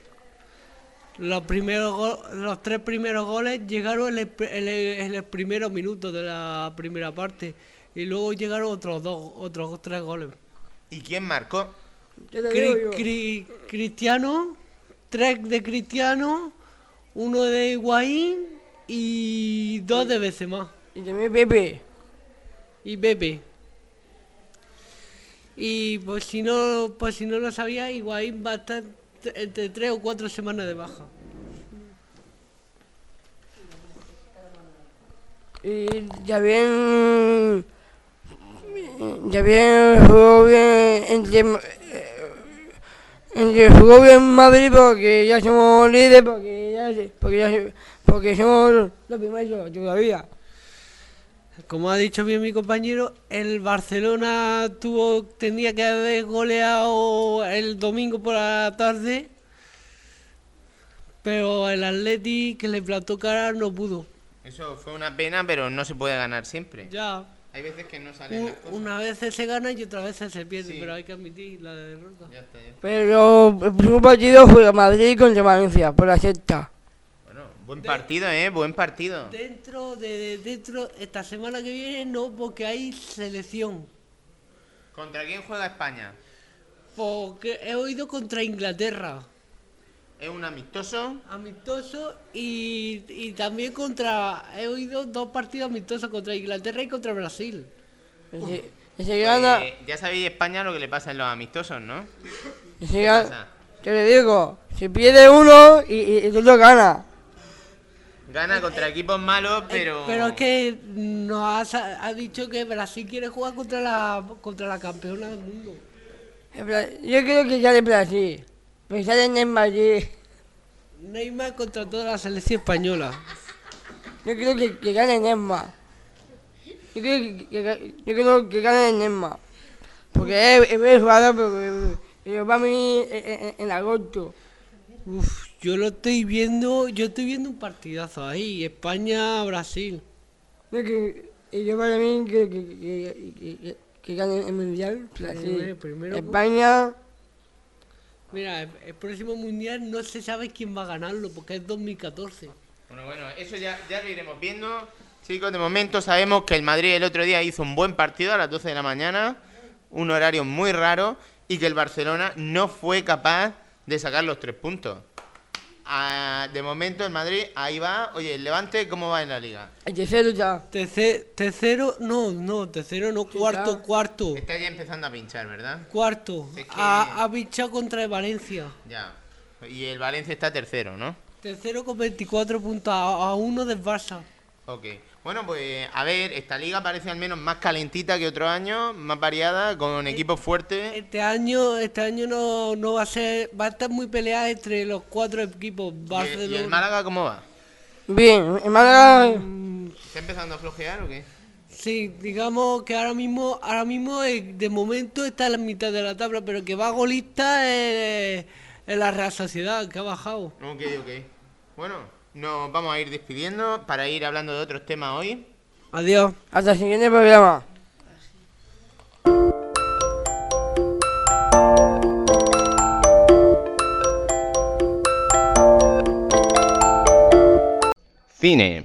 Los 3 primeros goles llegaron en el primer minuto de la primera parte. Y luego llegaron otros 3 goles. ¿Y quién marcó? Yo te digo yo. Cristiano 3 de Cristiano, 1 de Higuaín y 2 de Benzema. Y también Pepe. Y Pepe. Y por si no lo sabía, Higuaín va a estar entre 3 o 4 semanas de baja. Y ya bien jugó bien jugó bien Madrid porque ya somos líderes, porque somos los primeros todavía. Como ha dicho bien mi compañero, el Barcelona tenía que haber goleado el domingo por la tarde, pero el Atleti, que le plantó cara, no pudo. Eso fue una pena, pero no se puede ganar siempre. Ya. Hay veces que no salen las cosas. Una vez se gana y otra vez se pierde, Sí. pero hay que admitir la derrota. Ya está, ya. Pero el primer partido fue Madrid contra Valencia, por la sexta. Bueno, buen partido, buen partido. Dentro, esta semana que viene no, porque hay selección. ¿Contra quién juega España? Porque he oído contra Inglaterra. ¿Es un amistoso? Amistoso y también he oído 2 partidos amistosos contra Inglaterra y contra Brasil. Se gana, Ya sabéis España lo que le pasa en los amistosos, ¿no? se gana, te lo digo, si pierde uno y el otro gana. Gana contra equipos malos, pero... Pero es que nos ha dicho que Brasil quiere jugar contra la campeona del mundo. Yo creo que ya de Brasil, pero sale en Madrid. Neymar contra toda la selección española. Yo creo que gane Neymar. Yo creo que gane Neymar. Porque es jugador, pero va a venir en agosto. Uf, yo estoy viendo un partidazo ahí, España-Brasil. Yo para mí que gane el mundial, Brasil. Primero, España. Mira, el próximo mundial no se sabe quién va a ganarlo porque es 2014. Bueno, eso ya lo iremos viendo. Chicos, de momento sabemos que el Madrid el otro día hizo un buen partido a las 12 de la mañana, un horario muy raro, y que el Barcelona no fue capaz de sacar los 3 puntos. De momento el Madrid ahí va. Oye, el Levante, ¿cómo va en la liga? El tercero ya. Tercero no, cuarto. Está ya empezando a pinchar, ¿verdad? Cuarto. Es que- Ha pinchado contra el Valencia. Ya. Y el Valencia está tercero, ¿no? Tercero con 24 puntos a 1 del Barça. Ok. Bueno, pues a ver, esta liga parece al menos más calentita que otros años, más variada, con equipos fuertes. Este año no va a ser, va a estar muy peleada entre los 4 equipos. ¿Y el Málaga cómo va? Bien, el Málaga. ¿Está empezando a flojear o qué? Sí, digamos que ahora mismo de momento está en la mitad de la tabla, pero que va golista es la Real Sociedad, que ha bajado. Ok. Bueno, nos vamos a ir despidiendo para ir hablando de otros temas hoy. Adiós. Hasta el siguiente programa. Cine.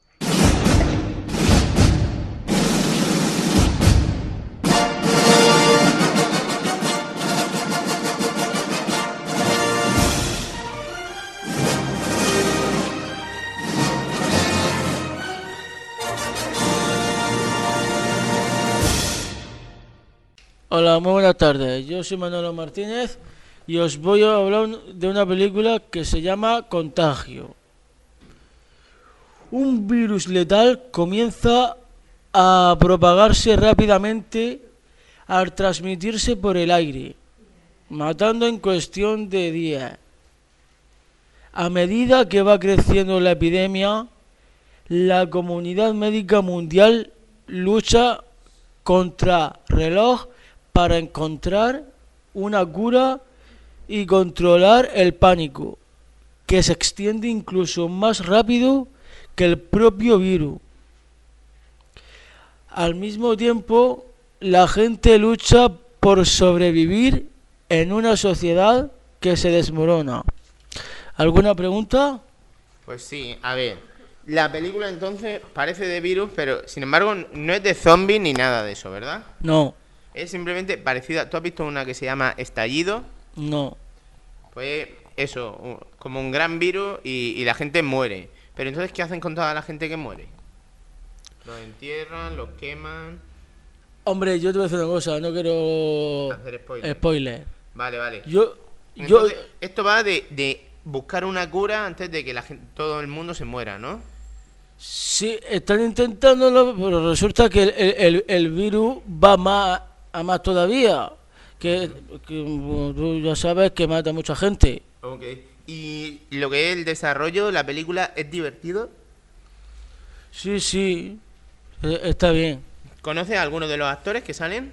Hola, muy buenas tardes. Yo soy Manolo Martínez y os voy a hablar de una película que se llama Contagio. Un virus letal comienza a propagarse rápidamente al transmitirse por el aire, matando en cuestión de días. A medida que va creciendo la epidemia, la comunidad médica mundial lucha contra reloj para encontrar una cura y controlar el pánico, que se extiende incluso más rápido que el propio virus. Al mismo tiempo, la gente lucha por sobrevivir en una sociedad que se desmorona. ¿Alguna pregunta? Pues sí, a ver. La película entonces parece de virus, pero sin embargo no es de zombies ni nada de eso, ¿verdad? No, Es simplemente parecida. ¿Tú has visto una que se llama Estallido? no. Pues eso, como un gran virus y la gente muere. Pero entonces, ¿qué hacen con toda la gente que muere? Los entierran, los queman. Hombre, yo te voy a decir una cosa, no quiero Hacer spoiler. spoiler. Vale. Yo Entonces, esto va de buscar una cura antes de que todo el mundo se muera, ¿no? sí, están intentándolo, pero resulta que el virus va más todavía. Que como tú ya sabes que mata a mucha gente. Ok. ¿Y lo que es el desarrollo, la película, es divertido? Sí, está bien. ¿Conoces a alguno de los actores que salen?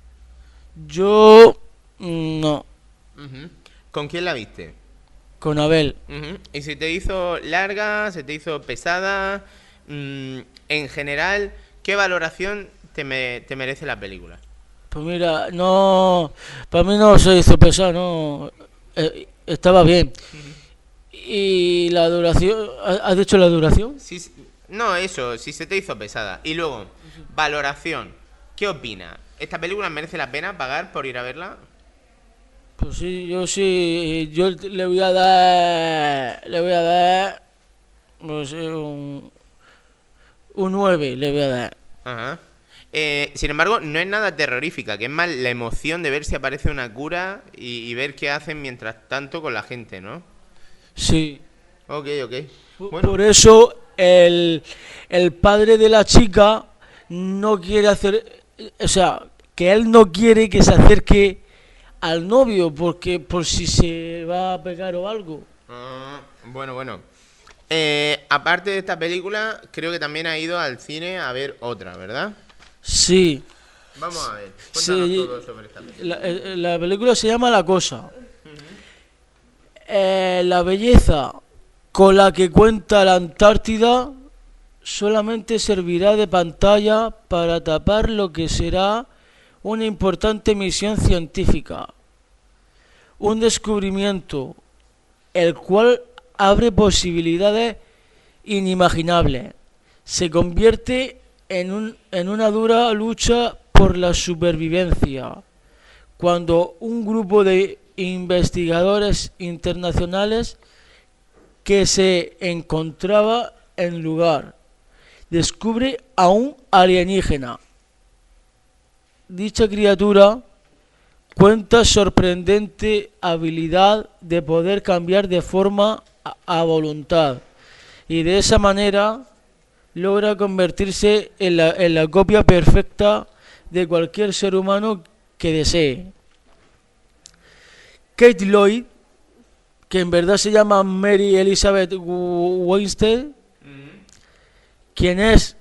Yo no, Ujú. ¿Con quién la viste? con Abel. Ujú. ¿Y se te hizo larga, se te hizo pesada? En general, ¿qué valoración te merece la película? Pues mira, no, para mí no se hizo pesado, no, estaba bien. Y la duración, ¿has dicho la duración? No, eso, si se te hizo pesada. Y luego, valoración. ¿Qué opinas? ¿Esta película merece la pena pagar por ir a verla? Pues sí, yo le voy a dar, no sé, un 9 le voy a dar. Ajá. Sin embargo, no es nada terrorífica, que es más la emoción de ver si aparece una cura y ver qué hacen mientras tanto con la gente, ¿no? Sí. Ok. Por eso el padre de la chica no quiere hacer, o sea, que él no quiere que se acerque al novio porque por si se va a pegar o algo. Bueno. Aparte de esta película, creo que también ha ido al cine a ver otra, ¿verdad? Sí. Vamos a ver, cuéntanos Sí, todo sobre esta película. la película se llama La Cosa. La belleza con la que cuenta la Antártida solamente servirá de pantalla para tapar lo que será una importante misión científica. Un descubrimiento el cual abre posibilidades inimaginables. Se convierte en una dura lucha por la supervivencia, cuando un grupo de investigadores internacionales que se encontraba en el lugar descubre a un alienígena. Dicha criatura cuenta sorprendente habilidad de poder cambiar de forma a voluntad y de esa manera logra convertirse en la copia perfecta de cualquier ser humano que desee. Kate Lloyd, que en verdad se llama Mary Elizabeth Winstead, quien es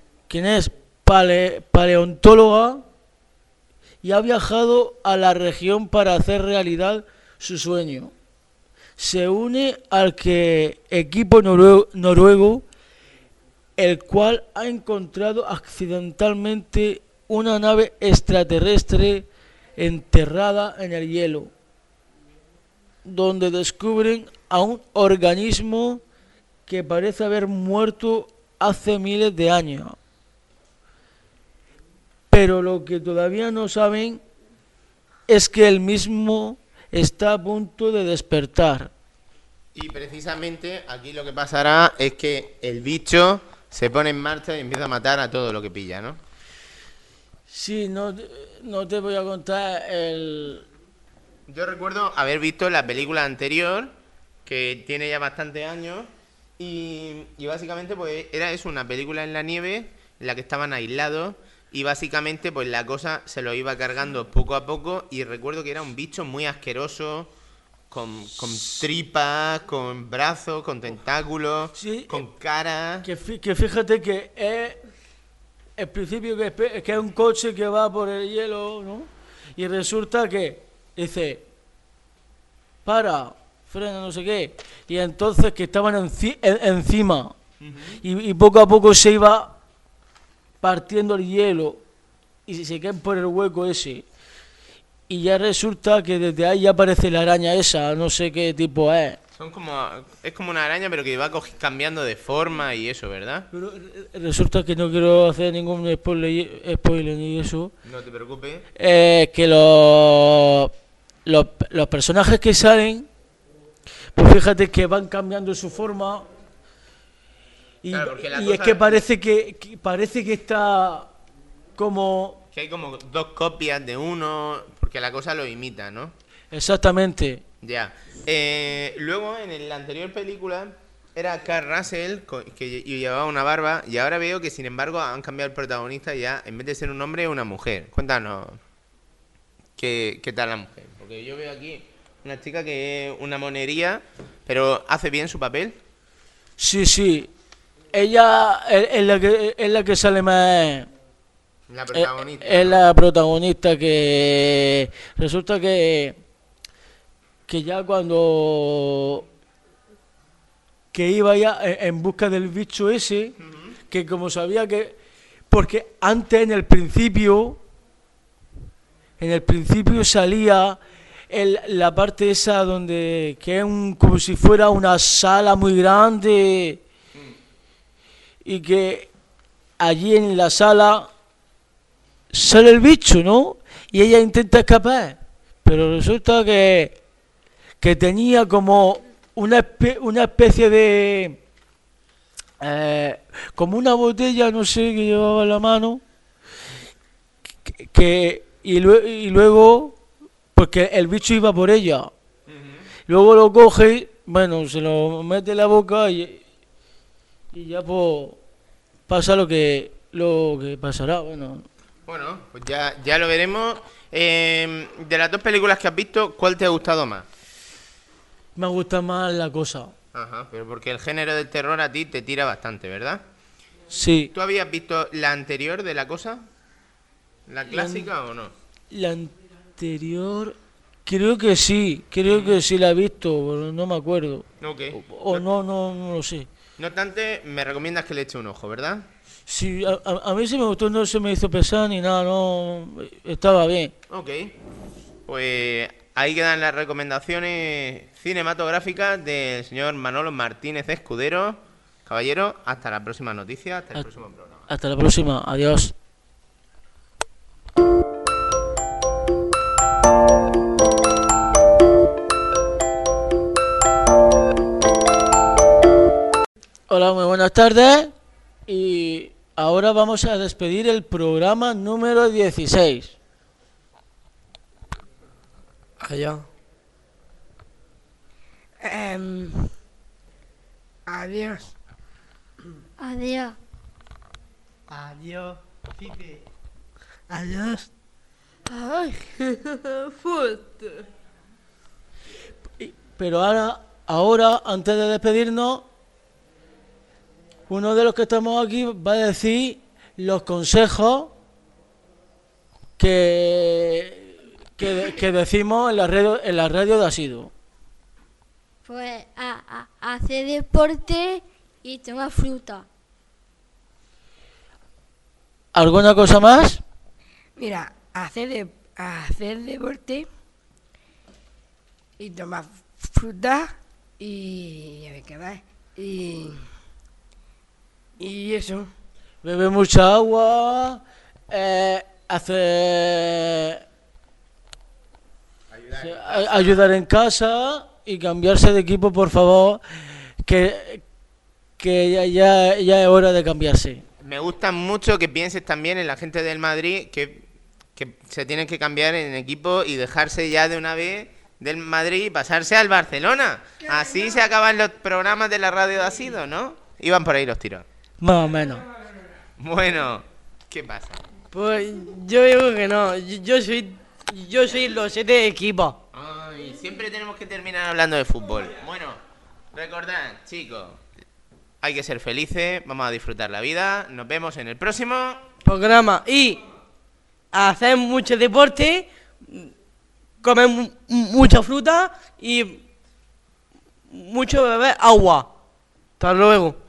paleontóloga y ha viajado a la región para hacer realidad su sueño. Se une al equipo noruego, el cual ha encontrado accidentalmente una nave extraterrestre enterrada en el hielo, donde descubren a un organismo que parece haber muerto hace miles de años. Pero lo que todavía no saben es que el mismo está a punto de despertar. Y precisamente aquí lo que pasará es que el bicho se pone en marcha y empieza a matar a todo lo que pilla, ¿no? Sí, no te voy a contar el... Yo recuerdo haber visto la película anterior, que tiene ya bastantes años, y básicamente pues era eso, una película en la nieve en la que estaban aislados y básicamente pues la cosa se lo iba cargando poco a poco y recuerdo que era un bicho muy asqueroso, con tripas, con brazos, con tentáculos, sí, con cara... Que fíjate que es el principio que es un coche que va por el hielo, ¿no? Y resulta que dice, frena, no sé qué, y entonces que estaban encima y poco a poco se iba partiendo el hielo y se caen por el hueco ese y ya resulta que desde ahí ya aparece la araña esa, no sé qué tipo es. Es como una araña pero que va cambiando de forma y eso, ¿verdad? Pero resulta que no quiero hacer ningún spoiler ni eso. No te preocupes. Que los personajes que salen pues fíjate que van cambiando su forma y, Claro, porque la y cosa- es que parece que está como Que hay como dos copias de uno, porque la cosa lo imita, ¿no? exactamente. Ya. Luego, en la anterior película, era Kurt Russell, que llevaba una barba, y ahora veo que, sin embargo, han cambiado el protagonista y ya, en vez de ser un hombre, es una mujer. Cuéntanos, ¿qué tal la mujer? Porque yo veo aquí una chica que es una monería, pero hace bien su papel. Sí, sí. Ella es la que sale más. La protagonista. Es la protagonista que resulta que ya cuando que iba ya en busca del bicho ese, que como sabía que porque antes en el principio salía la parte esa donde que es como si fuera una sala muy grande y que allí en la sala sale el bicho, ¿no? Y ella intenta escapar, pero resulta que tenía como una especie de como una botella, no sé, que llevaba en la mano y luego porque el bicho iba por ella, luego lo coge, bueno, se lo mete en la boca y ya pues pasa lo que pasará, bueno. Bueno, pues ya lo veremos. De las dos películas que has visto, ¿cuál te ha gustado más? Me gusta más La Cosa. Ajá, pero porque el género del terror a ti te tira bastante, ¿verdad? Sí. ¿Tú habías visto la anterior de La Cosa? ¿La clásica o no? La anterior, creo que sí la he visto, pero no me acuerdo. Ok. O no lo sé. No obstante, me recomiendas que le eche un ojo, ¿verdad? Sí, a mí sí me gustó, no se me hizo pesar ni nada, no, estaba bien. Ok. Pues ahí quedan las recomendaciones cinematográficas del señor Manolo Martínez Escudero. Caballero, hasta la próxima noticia, hasta el próximo programa. Hasta la próxima, adiós. Hola, muy buenas tardes. Y ahora vamos a despedir el programa número 16. Allá. Adiós. Adiós. Adiós, Pipe. Adiós. Ay, fuerte. Pero ahora, antes de despedirnos, uno de los que estamos aquí va a decir los consejos que decimos en la radio de Asido. Pues hacer deporte y tomar fruta. ¿Alguna cosa más? Mira, hacer deporte y tomar fruta y a ver qué más. Y eso. Bebe mucha agua, ayudar en casa y cambiarse de equipo, por favor, que ya es hora de cambiarse. Me gusta mucho que pienses también en la gente del Madrid que se tienen que cambiar en equipo y dejarse ya de una vez del Madrid y pasarse al Barcelona. Así se acaban los programas de la radio de Asido, ¿no? Iban por ahí los tiros. Más o menos. Bueno, ¿qué pasa? Pues yo digo que no. Yo soy los 7 equipos. Ay, siempre tenemos que terminar hablando de fútbol. Bueno, recordad, chicos, hay que ser felices, vamos a disfrutar la vida. Nos vemos en el próximo programa. Y hacer mucho deporte, comer mucha fruta y mucho beber agua. Hasta luego.